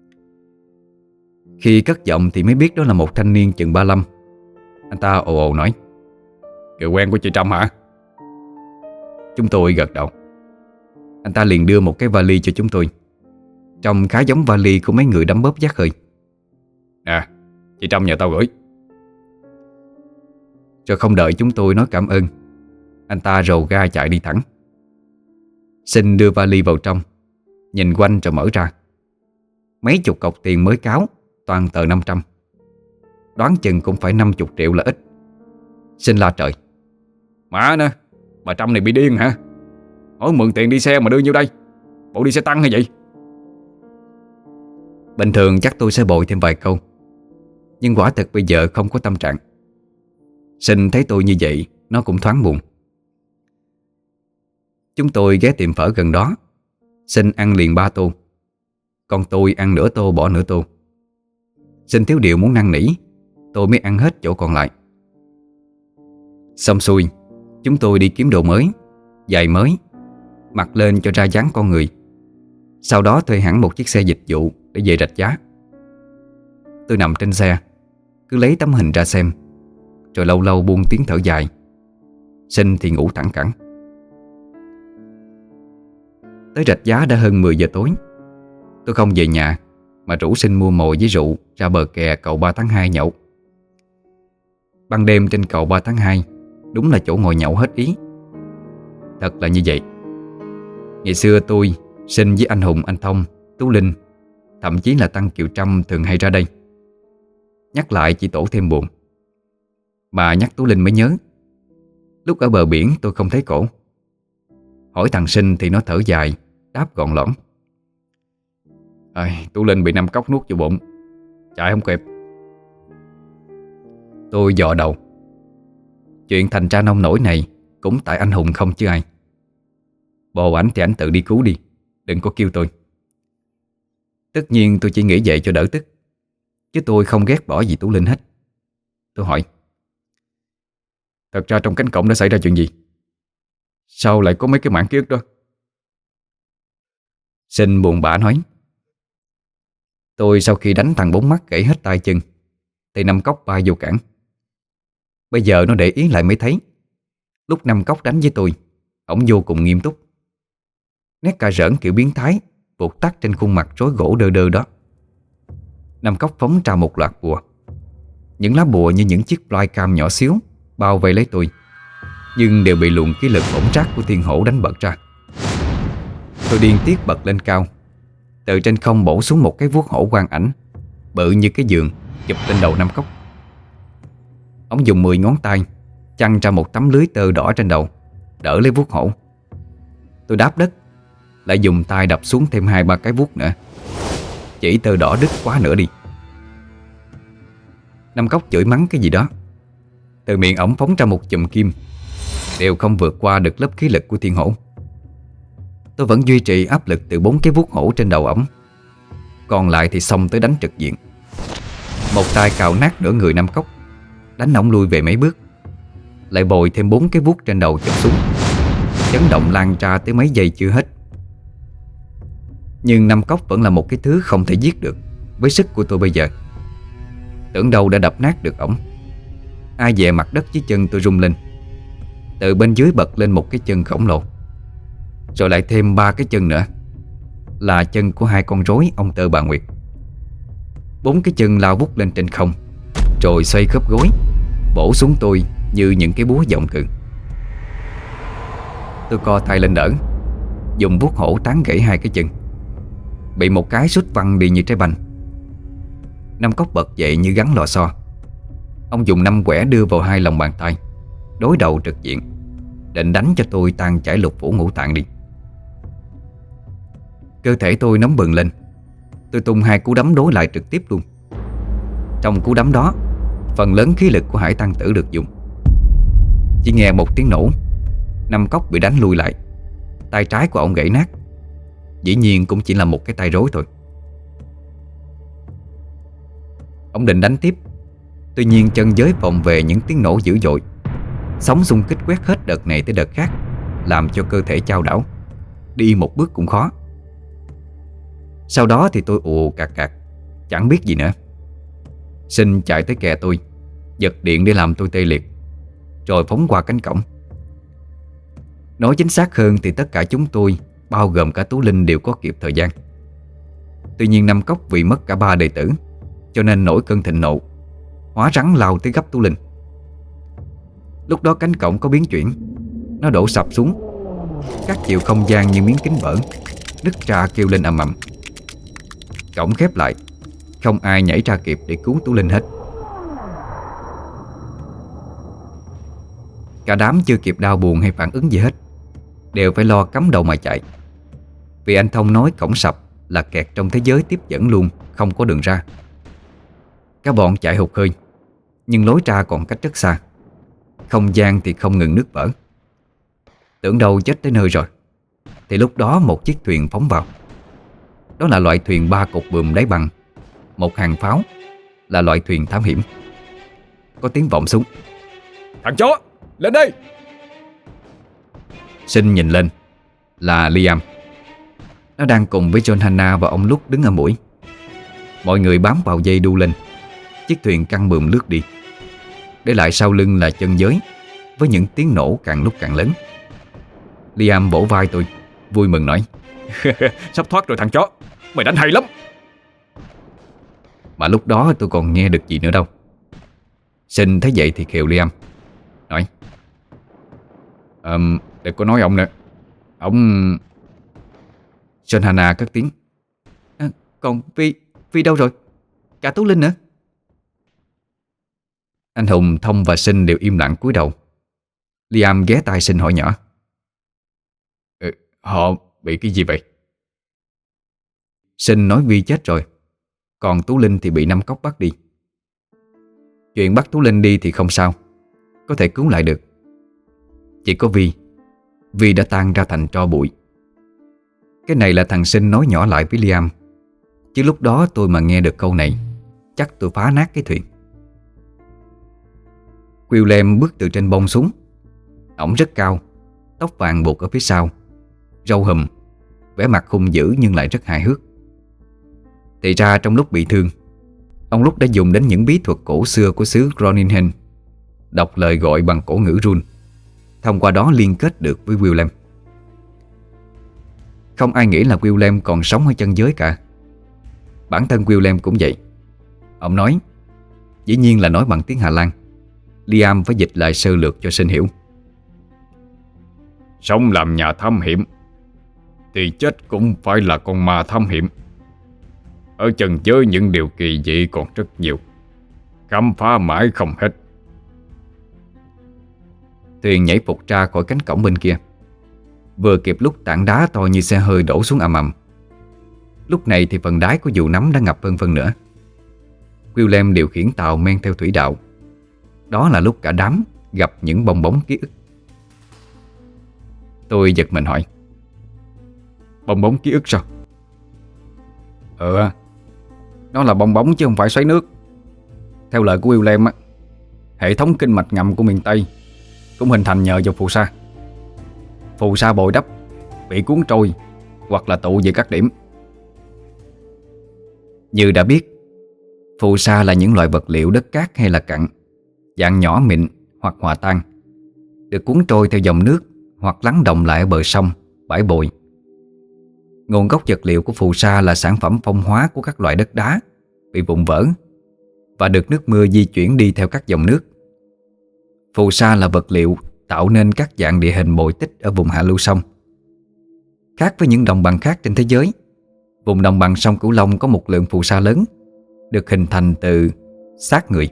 Khi cất giọng thì mới biết đó là một thanh niên chừng ba lăm. Anh ta ồ ồ nói: Người quen của chị Trâm hả? Chúng tôi gật đầu. Anh ta liền đưa một cái vali cho chúng tôi, trông khá giống vali của mấy người đấm bóp giác hơi. Nè, chị Trâm nhờ tao gửi. Rồi không đợi chúng tôi nói cảm ơn, anh ta rồ ga chạy đi thẳng. Xin đưa vali vào trong, nhìn quanh rồi mở ra. Mấy chục cọc tiền mới cáo, toàn tờ năm trăm. Đoán chừng cũng phải năm mươi triệu là ít. Xin la trời: Má nè, bà Trâm này bị điên hả? Hỏi mượn tiền đi xe mà đưa nhiêu đây? Bộ đi xe tăng hay vậy? Bình thường chắc tôi sẽ bội thêm vài câu, nhưng quả thật bây giờ không có tâm trạng. Xin thấy tôi như vậy, nó cũng thoáng buồn. Chúng tôi ghé tiệm phở gần đó. Xin ăn liền ba tô, còn tôi ăn nửa tô bỏ nửa tô. Xin thiếu điều muốn năn nỉ, tôi mới ăn hết chỗ còn lại. Xong xuôi, chúng tôi đi kiếm đồ mới, giày mới, mặc lên cho ra dáng con người. Sau đó thuê hẳn một chiếc xe dịch vụ để về Rạch Giá. Tôi nằm trên xe, cứ lấy tấm hình ra xem, rồi lâu lâu buông tiếng thở dài. Sinh thì ngủ thẳng cẳng. Tới Rạch Giá đã hơn mười giờ tối. Tôi không về nhà mà rủ Sinh mua mồi với rượu ra bờ kè cầu ba tháng hai nhậu. Ban đêm trên cầu ba tháng hai đúng là chỗ ngồi nhậu hết ý. Thật là như vậy. Ngày xưa tôi, Sinh với anh Hùng, anh Thông, Tú Linh, thậm chí là Tăng Kiều Trâm thường hay ra đây. Nhắc lại chỉ tổ thêm buồn. Mà nhắc Tú Linh mới nhớ, lúc ở bờ biển tôi không thấy cổ. Hỏi thằng Sinh thì nó thở dài, đáp gọn lõn: À, Tú Linh bị năm cốc nuốt vô bụng, chạy không kịp. Tôi dò đầu. Chuyện thành ra nông nổi này cũng tại anh Hùng không chứ ai. Bồ ảnh thì ảnh tự đi cứu đi, đừng có kêu tôi. Tất nhiên tôi chỉ nghĩ vậy cho đỡ tức, chứ tôi không ghét bỏ gì Tú Linh hết. Tôi hỏi: Thật ra trong cánh cổng đã xảy ra chuyện gì? Sao lại có mấy cái mảng ký ức đó? Sinh buồn bã nói: Tôi sau khi đánh thằng bốn mắt gãy hết tay chân thì Năm Cốc bay vô cản. Bây giờ nó để ý lại mới thấy, lúc Năm Cốc đánh với tôi, ổng vô cùng nghiêm túc. Nét cà rỡn kiểu biến thái vụt tắt trên khuôn mặt rối gỗ đơ đơ đó. Năm Cốc phóng ra một loạt bùa. Những lá bùa như những chiếc flycam nhỏ xíu bao vây lấy tôi, nhưng đều bị luồng khí lực bổng trác của thiên hổ đánh bật ra. Tôi điên tiết bật lên cao. Từ trên không bổ xuống một cái vuốt hổ quang ảnh bự như cái giường, chụp lên đầu Năm Cốc. Ông dùng mười ngón tay chăn ra một tấm lưới tơ đỏ trên đầu, đỡ lấy vuốt hổ. Tôi đáp đất, lại dùng tay đập xuống thêm hai ba cái vuốt nữa. Chỉ tơ đỏ đứt quá nữa đi. Năm Cốc chửi mắng cái gì đó. Từ miệng ổng phóng ra một chùm kim, đều không vượt qua được lớp khí lực của thiên hổ. Tôi vẫn duy trì áp lực từ bốn cái vuốt hổ trên đầu ổng, còn lại thì xông tới đánh trực diện. Một tay cào nát nửa người Năm Cốc, đánh ổng lui về mấy bước, lại bồi thêm bốn cái vuốt trên đầu chụp xuống. Chấn động lan ra tới mấy giây chưa hết. Nhưng Năm Cốc vẫn là một cái thứ không thể giết được với sức của tôi bây giờ. Tưởng đâu đã đập nát được ổng. Ai dè mặt đất dưới chân tôi rung lên. Từ bên dưới bật lên một cái chân khổng lồ, rồi lại thêm ba cái chân nữa, là chân của hai con rối ông Tơ bà Nguyệt. Bốn cái chân lao vút lên trên không, rồi xoay khớp gối, bổ xuống tôi như những cái búa giọng cự. Tôi co tay lên đỡ, dùng vuốt hổ tán gãy hai cái chân, bị một cái sút văng đi như trái banh. Năm Cốc bật dậy như gắn lò xo. Ông dùng năm quẻ đưa vào hai lòng bàn tay, đối đầu trực diện, định đánh cho tôi tan chảy lục phủ ngũ tạng đi. Cơ thể tôi nóng bừng lên. Tôi tung hai cú đấm đối lại trực tiếp luôn. Trong cú đấm đó, phần lớn khí lực của Hải Tăng Tử được dùng. Chỉ nghe một tiếng nổ, Năm Cốc bị đánh lui lại. Tay trái của ông gãy nát. Dĩ nhiên cũng chỉ là một cái tay rối thôi. Ông định đánh tiếp, tuy nhiên chân giới vọng về những tiếng nổ dữ dội. Sóng xung kích quét hết đợt này tới đợt khác, làm cho cơ thể chao đảo, đi một bước cũng khó. Sau đó thì tôi ù cạc cạc, chẳng biết gì nữa. Sinh chạy tới kè tôi, giật điện để làm tôi tê liệt, rồi phóng qua cánh cổng. Nói chính xác hơn thì tất cả chúng tôi, bao gồm cả Tú Linh, đều có kịp thời gian. Tuy nhiên Năm Cốc vì mất cả ba đệ tử, cho nên nổi cơn thịnh nộ, hóa rắn lao tới gấp Tú Linh. Lúc đó cánh cổng có biến chuyển, nó đổ sập xuống. Các chiều không gian như miếng kính vỡ, nứt ra kêu lên ầm ầm. Cổng khép lại, không ai nhảy ra kịp để cứu Tú Linh hết. Cả đám chưa kịp đau buồn hay phản ứng gì hết, đều phải lo cắm đầu mà chạy. Vì anh Thông nói cổng sập là kẹt trong thế giới tiếp dẫn luôn, không có đường ra. Cả bọn chạy hụt hơi, nhưng lối ra còn cách rất xa. Không gian thì không ngừng nứt vỡ. Tưởng đâu chết tới nơi rồi, thì lúc đó một chiếc thuyền phóng vào. Đó là loại thuyền ba cột buồm đáy bằng, một hàng pháo, là loại thuyền thám hiểm. Có tiếng vọng súng. Thằng chó, lên đây! Sinh nhìn lên, là Liam. Nó đang cùng với John Hannah và ông Lúc đứng ở mũi. Mọi người bám vào dây đu lên. Chiếc thuyền căng buồm lướt đi, để lại sau lưng là chân giới, với những tiếng nổ càng lúc càng lớn. Liam vỗ vai tôi, vui mừng nói: Sắp thoát rồi thằng chó, mày đánh hay lắm. Mà lúc đó tôi còn nghe được gì nữa đâu. Sinh thấy vậy thì khều Liam, nói: um, Đừng có nói ông nữa. Ông... John Hannah cất tiếng: à, Còn Vi, Vi đâu rồi? Cả Tú Linh nữa. Anh Hùng, Thông và Sinh đều im lặng cúi đầu. Liam ghé tai Sinh hỏi nhỏ: ừ, Họ bị cái gì vậy? Sinh nói Vi chết rồi, còn Tú Linh thì bị Năm Cốc bắt đi. Chuyện bắt Tú Linh đi thì không sao, có thể cứu lại được. Chỉ có Vi, Vi đã tan ra thành tro bụi. Cái này là thằng Sinh nói nhỏ lại với Liam, chứ lúc đó tôi mà nghe được câu này, chắc tôi phá nát cái thuyền. Willem bước từ trên bông xuống. Ổng rất cao, tóc vàng buộc ở phía sau, râu hùm, vẻ mặt hung dữ nhưng lại rất hài hước. Thì ra trong lúc bị thương, ông Lúc đã dùng đến những bí thuật cổ xưa của xứ Groningen, đọc lời gọi bằng cổ ngữ rune, thông qua đó liên kết được với Willem. Không ai nghĩ là Willem còn sống ở chân giới cả. Bản thân Willem cũng vậy. Ông nói, dĩ nhiên là nói bằng tiếng Hà Lan. Liam phải dịch lại sơ lược cho Sinh hiểu. Sống làm nhà thám hiểm thì chết cũng phải là con ma thám hiểm. Ở chân giới những điều kỳ dị còn rất nhiều, khám phá mãi không hết. Thuyền nhảy phục ra khỏi cánh cổng bên kia. Vừa kịp lúc tảng đá to như xe hơi đổ xuống ầm ầm. Lúc này thì phần đáy của dù nắm đã ngập hơn phân nửa. William điều khiển tàu men theo thủy đạo. Đó là lúc cả đám gặp những bong bóng ký ức. Tôi giật mình hỏi: Bong bóng ký ức sao? Ừ, nó là bong bóng chứ không phải xoáy nước. Theo lời của William á, hệ thống kinh mạch ngầm của miền Tây cũng hình thành nhờ vào phù sa. Phù sa bồi đắp, bị cuốn trôi hoặc là tụ về các điểm. Như đã biết, phù sa là những loại vật liệu đất cát hay là cặn, dạng nhỏ mịn hoặc hòa tan, được cuốn trôi theo dòng nước hoặc lắng đọng lại ở bờ sông, bãi bồi. Nguồn gốc vật liệu của phù sa là sản phẩm phong hóa của các loại đất đá bị vụn vỡ và được nước mưa di chuyển đi theo các dòng nước. Phù sa là vật liệu tạo nên các dạng địa hình bồi tích ở vùng hạ lưu sông. Khác với những đồng bằng khác trên thế giới, vùng đồng bằng sông Cửu Long có một lượng phù sa lớn được hình thành từ xác người.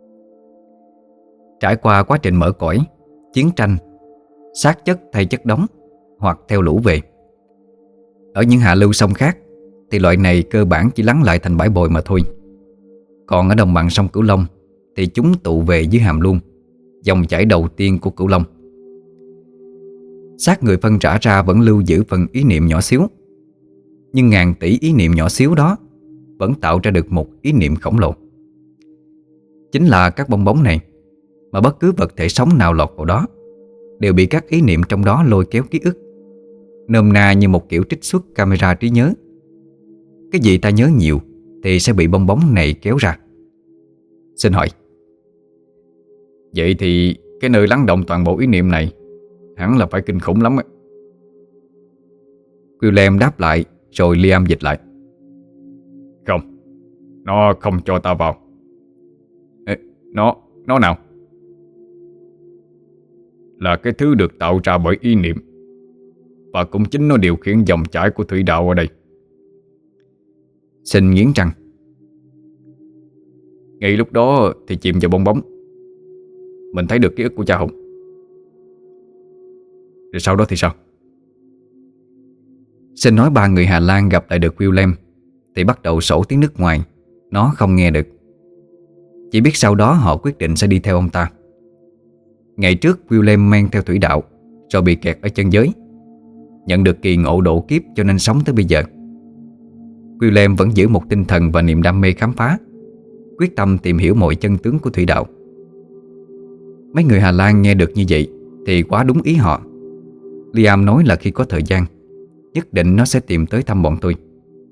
Trải qua quá trình mở cõi, chiến tranh, xác chất thay chất đóng hoặc theo lũ về. Ở những hạ lưu sông khác thì loại này cơ bản chỉ lắng lại thành bãi bồi mà thôi. Còn ở đồng bằng sông Cửu Long thì chúng tụ về dưới hàm Luông, dòng chảy đầu tiên của Cửu Long. Xác người phân rã ra vẫn lưu giữ phần ý niệm nhỏ xíu, nhưng ngàn tỷ ý niệm nhỏ xíu đó vẫn tạo ra được một ý niệm khổng lồ. Chính là các bong bóng này mà bất cứ vật thể sống nào lọt vào đó đều bị các ý niệm trong đó lôi kéo ký ức, nôm na như một kiểu trích xuất camera trí nhớ. Cái gì ta nhớ nhiều thì sẽ bị bong bóng này kéo ra. Xin hỏi, vậy thì cái nơi lắng động toàn bộ ý niệm này hẳn là phải kinh khủng lắm á. William đáp lại rồi Liam dịch lại: Không, nó không cho ta vào. Ê, Nó, nó nào? Là cái thứ được tạo ra bởi ý niệm, và cũng chính nó điều khiển dòng chảy của thủy đạo ở đây. Xin nghiến răng: Ngay lúc đó thì chìm vào bong bóng, mình thấy được ký ức của cha Hùng. Rồi sau đó thì sao? Xin nói ba người Hà Lan gặp lại được William thì bắt đầu sổ tiếng nước ngoài. Nó không nghe được. Chỉ biết sau đó họ quyết định sẽ đi theo ông ta. Ngày trước William men theo thủy đạo rồi bị kẹt ở chân giới, nhận được kỳ ngộ độ kiếp cho nên sống tới bây giờ. William vẫn giữ một tinh thần và niềm đam mê khám phá, quyết tâm tìm hiểu mọi chân tướng của thủy đạo. Mấy người Hà Lan nghe được như vậy thì quá đúng ý họ. Liam nói là khi có thời gian nhất định nó sẽ tìm tới thăm bọn tôi.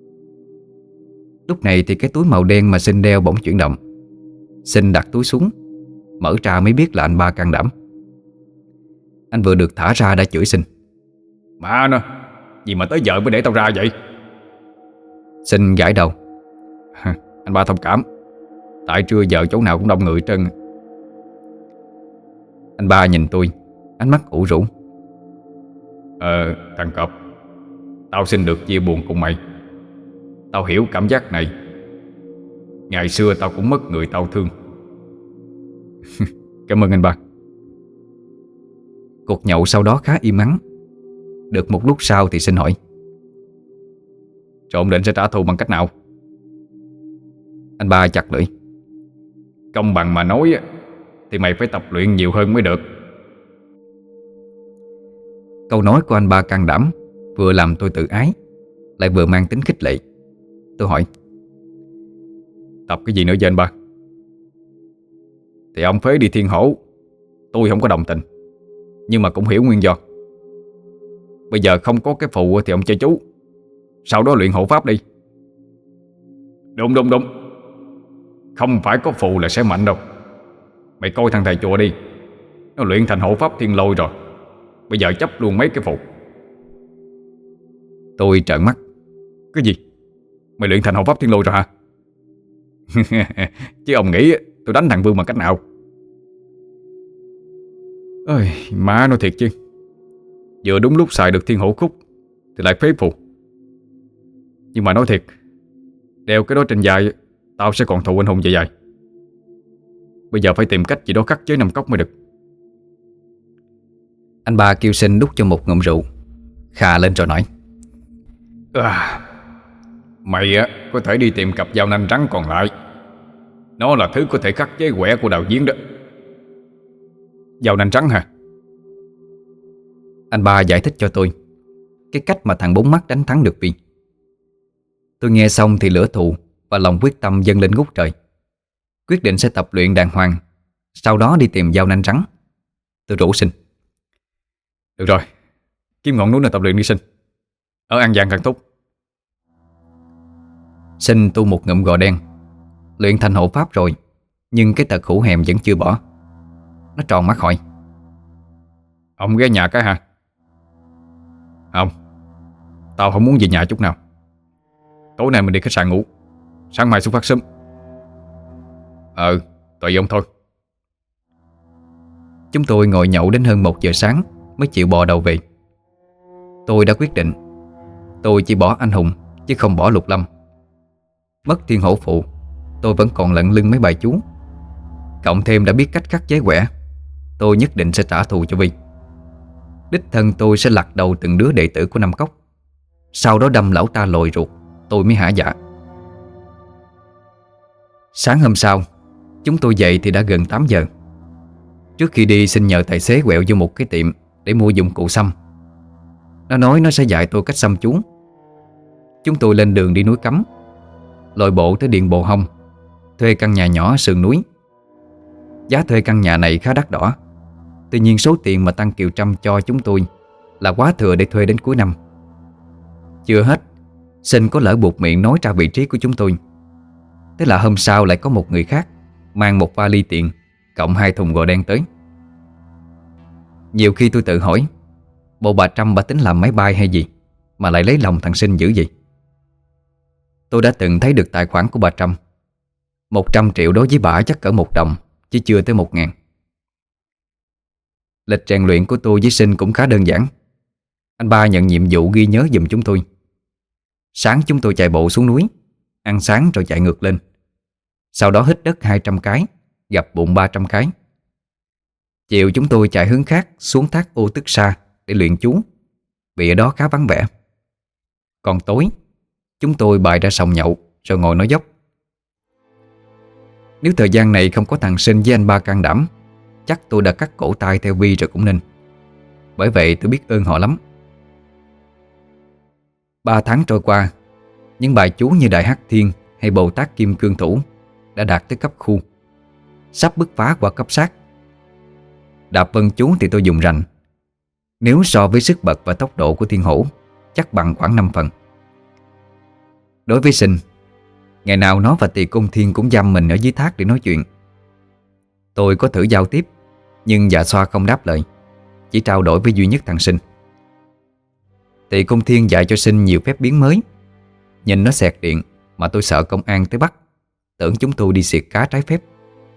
Lúc này thì cái túi màu đen mà Sinh đeo bỗng chuyển động. Sinh đặt túi xuống, mở ra mới biết là anh ba can đảm. Anh vừa được thả ra đã chửi Sinh: Mà nó, gì mà tới giờ mới để tao ra vậy? Sinh gãi đầu: Anh ba thông cảm, tại trưa giờ chỗ nào cũng đông người trơn. Anh ba nhìn tôi, ánh mắt ủ rũ: Ờ, thằng cọp, tao xin được chia buồn cùng mày. Tao hiểu cảm giác này. Ngày xưa tao cũng mất người tao thương. Cảm ơn anh ba. Cuộc nhậu sau đó khá im ắng. Được một lúc sau thì Sinh hỏi: Rồi ông định sẽ trả thù bằng cách nào? Anh ba chặt lưỡi: Công bằng mà nói thì mày phải tập luyện nhiều hơn mới được. Câu nói của anh ba can đảm vừa làm tôi tự ái, lại vừa mang tính khích lệ. Tôi hỏi: Tập cái gì nữa vậy anh ba? Thì ông phế đi thiên hổ, tôi không có đồng tình, nhưng mà cũng hiểu nguyên do. Bây giờ không có cái phù thì ông chơi chú, sau đó luyện hộ pháp đi. Đúng đúng đúng, không phải có phù là sẽ mạnh đâu. Mày coi thằng thầy chùa đi, nó luyện thành hộ pháp thiên lôi rồi, bây giờ chấp luôn mấy cái phù. Tôi trợn mắt: Cái gì? Mày luyện thành hộ pháp thiên lôi rồi hả? Chứ ông nghĩ tôi đánh thằng Vương bằng cách nào? Ơi, má nói thiệt chứ, vừa đúng lúc xài được thiên hổ khúc thì lại phế phù. Nhưng mà nói thiệt, đeo cái đó trên dài tao sẽ còn thù anh hùng dài dài. Bây giờ phải tìm cách gì đó khắc chế năm cốc mới được. Anh ba kêu Sinh đút cho một ngụm rượu, Khà lên rồi nói: à, Mày á có thể đi tìm cặp dao nanh trắng còn lại. Nó là thứ có thể khắc chế quẻ của đạo diễn đó. Dao nanh trắng hả? Anh ba giải thích cho tôi cái cách mà thằng bốn mắt đánh thắng được Vi. Tôi nghe xong thì lửa thù và lòng quyết tâm dâng lên ngút trời. Quyết định sẽ tập luyện đàng hoàng, sau đó đi tìm dao nanh trắng. Tôi rủ Sinh: Được rồi, kiếm ngọn núi nào tập luyện đi Sinh. Ở An Giang càng tốt. Sinh tu một ngụm gò đen, luyện thành hộ pháp rồi, nhưng cái tật hữu hèm vẫn chưa bỏ. Nó tròn mắt hỏi: Ông ghé nhà cái hả? Không, tao không muốn về nhà chút nào. Tối nay mình đi khách sạn ngủ, sáng mai xuất phát sớm. Ờ, tùy ông thôi. Chúng tôi ngồi nhậu đến hơn một giờ sáng mới chịu bò đầu về. Tôi đã quyết định tôi chỉ bỏ anh Hùng chứ không bỏ Lục Lâm. Mất thiên hổ phụ, tôi vẫn còn lận lưng mấy bài chú. Cộng thêm đã biết cách khắc chế quẻ, tôi nhất định sẽ trả thù cho Vi. Đích thân tôi sẽ lặt đầu từng đứa đệ tử của Năm Cốc, sau đó đâm lão ta lồi ruột, tôi mới hả dạ. Sáng hôm sau, chúng tôi dậy thì đã gần tám giờ. Trước khi đi xin nhờ tài xế quẹo vô một cái tiệm để mua dụng cụ xăm. Nó nói nó sẽ dạy tôi cách xăm chú. Chúng tôi lên đường đi núi Cấm, lội bộ tới Điện Bồ Hông, thuê căn nhà nhỏ ở sườn núi. Giá thuê căn nhà này khá đắt đỏ, tuy nhiên số tiền mà Tăng Kiều Trâm cho chúng tôi là quá thừa để thuê đến cuối năm. Chưa hết, Sinh có lỡ buộc miệng nói ra vị trí của chúng tôi. Thế là hôm sau lại có một người khác mang một vali tiền cộng hai thùng gò đen tới. Nhiều khi tôi tự hỏi, bộ bà Trâm bà tính làm máy bay hay gì mà lại lấy lòng thằng Sinh dữ vậy. Tôi đã từng thấy được tài khoản của bà Trâm. Một trăm triệu đối với bà chắc cỡ một đồng, chứ chưa tới một ngàn. Lịch rèn luyện của tôi với Sinh cũng khá đơn giản. Anh ba nhận nhiệm vụ ghi nhớ giùm chúng tôi. Sáng chúng tôi chạy bộ xuống núi, ăn sáng rồi chạy ngược lên. Sau đó hít đất hai trăm cái, gập bụng ba trăm cái. Chiều chúng tôi chạy hướng khác xuống thác Ô Tức Sa để luyện chú, vì ở đó khá vắng vẻ. Còn tối, chúng tôi bày ra sòng nhậu rồi ngồi nói dốc. Nếu thời gian này không có thằng Sinh với anh ba can đảm, chắc tôi đã cắt cổ tay theo Vi rồi cũng nên. Bởi vậy tôi biết ơn họ lắm. Ba tháng trôi qua, những bài chú như Đại Hắc Thiên hay Bồ Tát Kim Cương Thủ đã đạt tới cấp khu, sắp bứt phá qua cấp sát. Đạp vân chú thì tôi dùng rành. Nếu so với sức bật và tốc độ của Thiên Hổ, chắc bằng khoảng năm phần. Đối với Sinh, ngày nào nó và Tỳ Côn Thiên cũng giam mình ở dưới thác để nói chuyện. Tôi có thử giao tiếp, nhưng dạ xoa không đáp lời, chỉ trao đổi với duy nhất thằng Sinh. Tỳ Côn Thiên dạy cho Sinh nhiều phép biến mới. Nhìn nó xẹt điện mà tôi sợ công an tới bắt, tưởng chúng tôi đi xiệt cá trái phép.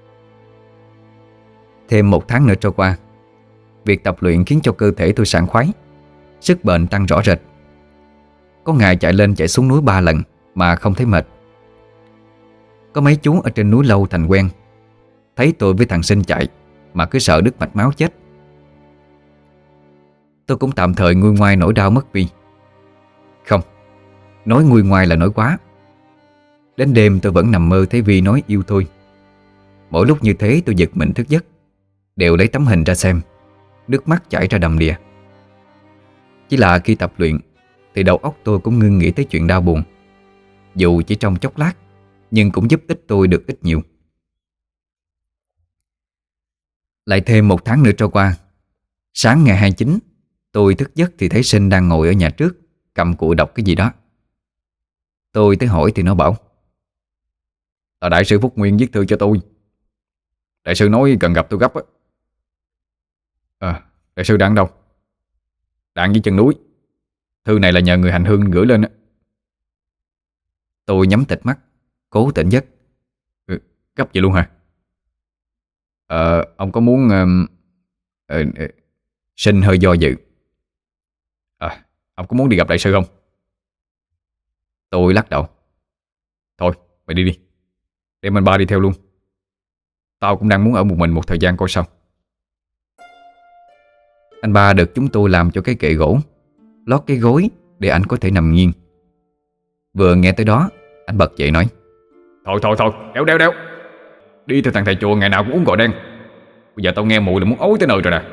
Thêm một tháng nữa trôi qua, việc tập luyện khiến cho cơ thể tôi sảng khoái, sức bền tăng rõ rệt. Có ngày chạy lên chạy xuống núi ba lần mà không thấy mệt. Có mấy chú ở trên núi lâu thành quen, thấy tôi với thằng Sinh chạy mà cứ sợ đứt mạch máu chết. Tôi cũng tạm thời nguôi ngoai nỗi đau mất Vi. Không, nói nguôi ngoai là nói quá. Đến đêm tôi vẫn nằm mơ thấy Vi nói yêu thôi. Mỗi lúc như thế tôi giật mình thức giấc, đều lấy tấm hình ra xem, nước mắt chảy ra đầm đìa. Chỉ là khi tập luyện thì đầu óc tôi cũng ngưng nghĩ tới chuyện đau buồn. Dù chỉ trong chốc lát, nhưng cũng giúp ích tôi được ít nhiều. Lại thêm một tháng nữa trôi qua. Sáng ngày hai mươi chín, tôi thức giấc thì thấy Sinh đang ngồi ở nhà trước, cầm cụi đọc cái gì đó. Tôi tới hỏi thì nó bảo: Là đại sư Phúc Nguyên viết thư cho tôi. Đại sư nói cần gặp tôi gấp á. À, đại sư đang đâu? Đang dưới chân núi. Thư này là nhờ người hành hương gửi lên á. Tôi nhắm tịt mắt, cố tỉnh giấc. Ừ, gấp vậy luôn hả? Ờ, ông có muốn... Uh, uh, uh, Sinh hơi do dự. À, ông có muốn đi gặp đại sư không? Tôi lắc đầu. Thôi, mày đi đi. Đem anh ba đi theo luôn. Tao cũng đang muốn ở một mình một thời gian coi sao. Anh ba được chúng tôi làm cho cái kệ gỗ, lót cái gối để anh có thể nằm nghiêng. Vừa nghe tới đó, anh bật dậy nói: Thôi thôi thôi, đéo đéo đéo. Đi theo thằng thầy chùa ngày nào cũng uống gò đen. Bây giờ tao nghe mùi là muốn ối tới nơi rồi nè.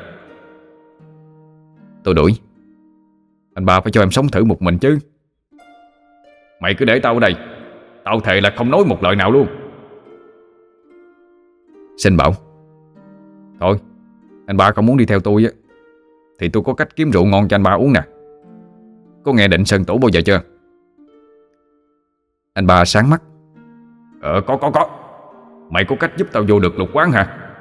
Tôi đuổi: Anh ba phải cho em sống thử một mình chứ. Mày cứ để tao ở đây, tao thề là không nói một lời nào luôn. Sinh bảo: Thôi, anh ba không muốn đi theo tôi á, thì tôi có cách kiếm rượu ngon cho anh ba uống nè. Có nghe Định Sơn Tổ bao giờ chưa? Anh ba sáng mắt: Ờ có có có. Mày có cách giúp tao vô được lục quán hả?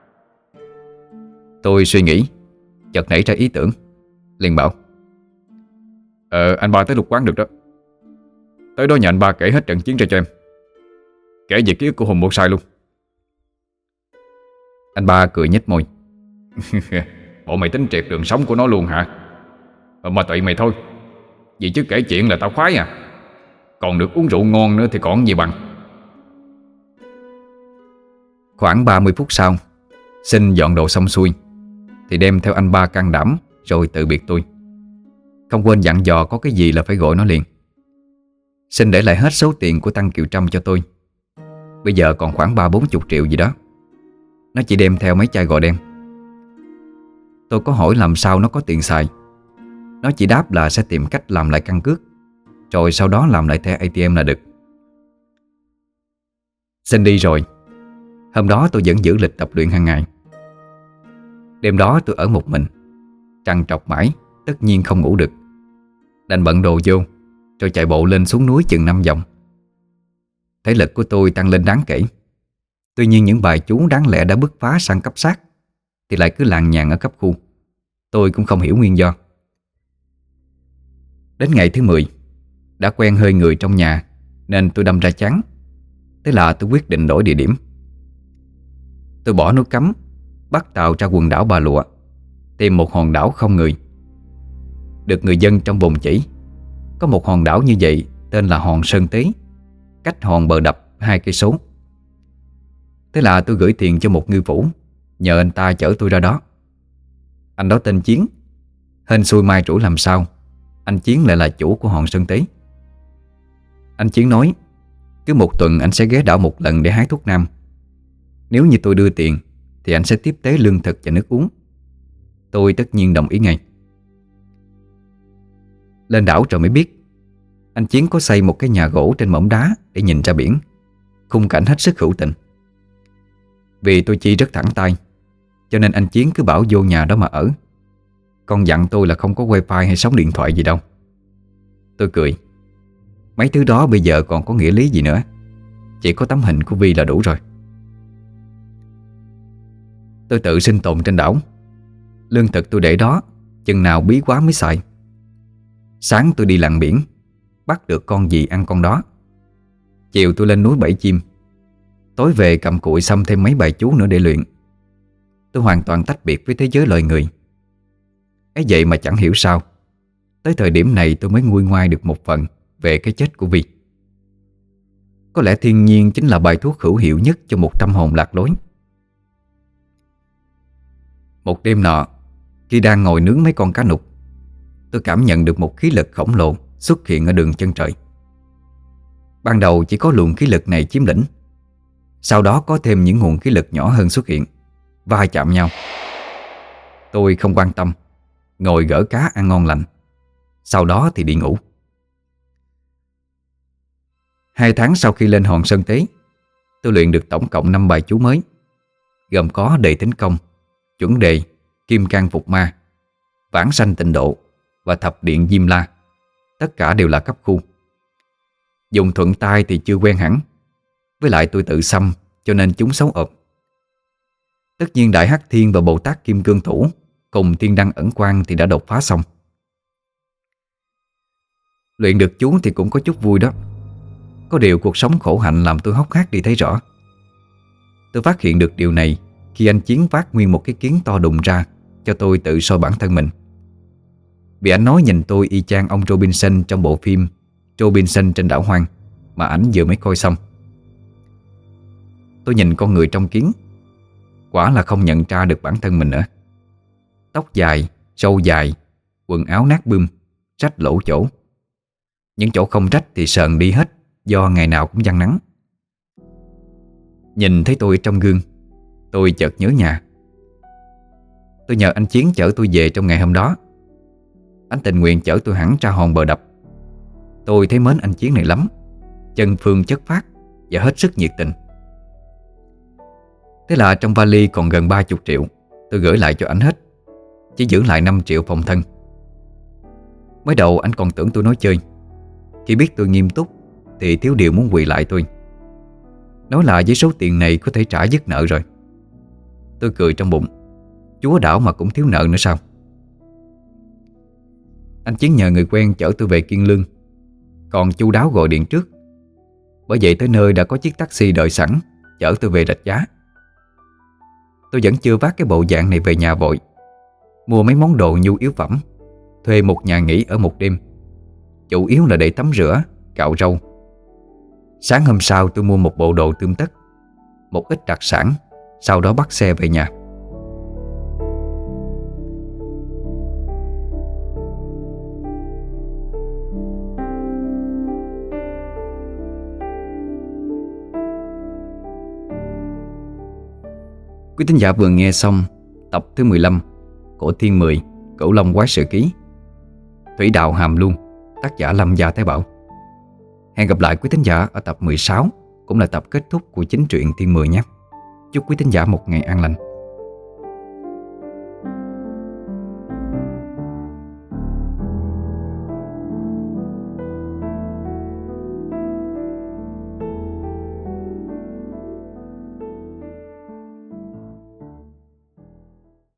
Tôi suy nghĩ, chợt nảy ra ý tưởng, liền bảo: Ờ anh ba tới lục quán được đó. Tới đó nhà anh ba kể hết trận chiến ra cho em, kể về ký ức của Hùng Một Sai luôn. Anh ba cười nhếch môi: Bộ mày tính triệt đường sống của nó luôn hả? Ờ, mà tụi mày thôi. Vì chứ kể chuyện là tao khoái à. Còn được uống rượu ngon nữa thì còn gì bằng. Khoảng ba mươi phút sau, Sinh dọn đồ xong xuôi thì đem theo anh ba can đảm rồi từ biệt tôi. Không quên dặn dò có cái gì là phải gọi nó liền. Sinh để lại hết số tiền của Tăng Kiều Trâm cho tôi. Bây giờ còn khoảng ba bốn chục triệu gì đó. Nó chỉ đem theo mấy chai gò đen. Tôi có hỏi làm sao nó có tiền xài. Nó chỉ đáp là sẽ tìm cách làm lại căn cước, rồi sau đó làm lại thẻ a tê em là được. Sinh đi rồi. Hôm đó tôi vẫn giữ lịch tập luyện hàng ngày. Đêm đó tôi ở một mình, trằn trọc mãi, tất nhiên không ngủ được. Đành bận đồ vô, rồi chạy bộ lên xuống núi chừng năm vòng. Thể lực của tôi tăng lên đáng kể. Tuy nhiên những bài chú đáng lẽ đã bứt phá sang cấp sát thì lại cứ làng nhàng ở cấp khu. Tôi cũng không hiểu nguyên do. Đến ngày thứ mười, đã quen hơi người trong nhà nên tôi đâm ra chán. Thế là tôi quyết định đổi địa điểm. Tôi bỏ núi Cấm, bắt tàu ra quần đảo Bà Lụa, tìm một hòn đảo không người. Được người dân trong vùng chỉ, có một hòn đảo như vậy tên là hòn Sơn Tế, cách hòn Bờ Đập hai cây số. Thế là tôi gửi tiền cho một ngư phủ, nhờ anh ta chở tôi ra đó. Anh đó tên Chiến. Hên xui mai rủi làm sao, anh Chiến lại là chủ của hòn Sơn Tế. Anh Chiến nói cứ một tuần anh sẽ ghé đảo một lần để hái thuốc nam. Nếu như tôi đưa tiền thì anh sẽ tiếp tế lương thực và nước uống. Tôi tất nhiên đồng ý ngay. Lên đảo rồi mới biết anh Chiến có xây một cái nhà gỗ trên mỏm đá để nhìn ra biển, khung cảnh hết sức hữu tình. Vì tôi chi rất thẳng tay, cho nên anh Chiến cứ bảo vô nhà đó mà ở. Còn dặn tôi là không có wifi hay sóng điện thoại gì đâu. Tôi cười: mấy thứ đó bây giờ còn có nghĩa lý gì nữa, chỉ có tấm hình của Vi là đủ rồi. Tôi tự sinh tồn trên đảo. Lương thực tôi để đó, chừng nào bí quá mới xài. Sáng tôi đi lặn biển, bắt được con gì ăn con đó. Chiều tôi lên núi bẫy chim. Tối về cầm cụi xăm thêm mấy bài chú nữa để luyện. Tôi hoàn toàn tách biệt với thế giới loài người. Ấy vậy mà chẳng hiểu sao, tới thời điểm này tôi mới nguôi ngoai được một phần về cái chết của Vi. Có lẽ thiên nhiên chính là bài thuốc hữu hiệu nhất cho một tâm hồn lạc lối. Một đêm nọ, khi đang ngồi nướng mấy con cá nục, tôi cảm nhận được một khí lực khổng lồ xuất hiện ở đường chân trời. Ban đầu chỉ có luồng khí lực này chiếm lĩnh, sau đó có thêm những nguồn khí lực nhỏ hơn xuất hiện, va chạm nhau. Tôi không quan tâm, ngồi gỡ cá ăn ngon lành. Sau đó thì đi ngủ. Hai tháng sau khi lên hòn Sơn Tế, tôi luyện được tổng cộng năm bài chú mới, gồm có đề tính công, chuẩn đề, kim cang phục ma, vãng sanh tịnh độ và thập điện diêm la. Tất cả đều là cấp khu. Dùng thuận tay thì chưa quen hẳn, với lại tôi tự xăm cho nên chúng xấu ộp. Tất nhiên Đại Hắc Thiên và Bồ Tát Kim Cương Thủ cùng Thiên Đăng Ẩn Quang thì đã đột phá xong. Luyện được chú thì cũng có chút vui đó. Có điều cuộc sống khổ hạnh làm tôi hốc hác đi thấy rõ. Tôi phát hiện được điều này khi anh Chiến vác nguyên một cái kiến to đùng ra cho tôi tự soi bản thân mình. Vì anh nói nhìn tôi y chang ông Robinson trong bộ phim Robinson trên đảo hoang mà ảnh vừa mới coi xong. Tôi nhìn con người trong kiến, quả là không nhận ra được bản thân mình nữa. Tóc dài, râu dài, quần áo nát bươm, rách lỗ chỗ. Những chỗ không rách thì sờn đi hết, do ngày nào cũng giăng nắng. Nhìn thấy tôi trong gương, tôi chợt nhớ nhà. Tôi nhờ anh Chiến chở tôi về trong ngày hôm đó. Anh tình nguyện chở tôi hẳn ra hòn bờ đập. Tôi thấy mến anh Chiến này lắm, chân phương chất phác và hết sức nhiệt tình. Thế là trong vali còn gần ba mươi triệu. Tôi gửi lại cho anh hết, chỉ giữ lại năm triệu phòng thân. Mới đầu anh còn tưởng tôi nói chơi. Khi biết tôi nghiêm túc thì thiếu điều muốn quỳ lại tôi, nói là với số tiền này có thể trả dứt nợ rồi. Tôi cười trong bụng, chúa đảo mà cũng thiếu nợ nữa sao. Anh Chiến nhờ người quen chở tôi về Kiên Lương, còn chu đáo gọi điện trước. Bởi vậy tới nơi đã có chiếc taxi đợi sẵn chở tôi về Rạch Giá. Tôi vẫn chưa vác cái bộ dạng này về nhà vội, mua mấy món đồ nhu yếu phẩm, thuê một nhà nghỉ ở một đêm, chủ yếu là để tắm rửa, cạo râu. Sáng hôm sau tôi mua một bộ đồ tươm tất, một ít đặc sản, sau đó bắt xe về nhà. Quý thính giả vừa nghe xong tập thứ mười lăm của Thiên Mười Cửu Long Quái Sự Ký, Thủy Đạo Hàm Luông, tác giả Lâm Gia Thái Bảo. Hẹn gặp lại quý thính giả ở tập mười sáu, cũng là tập kết thúc của chính truyện Thiên Mười nhé. Chúc quý thính giả một ngày an lành.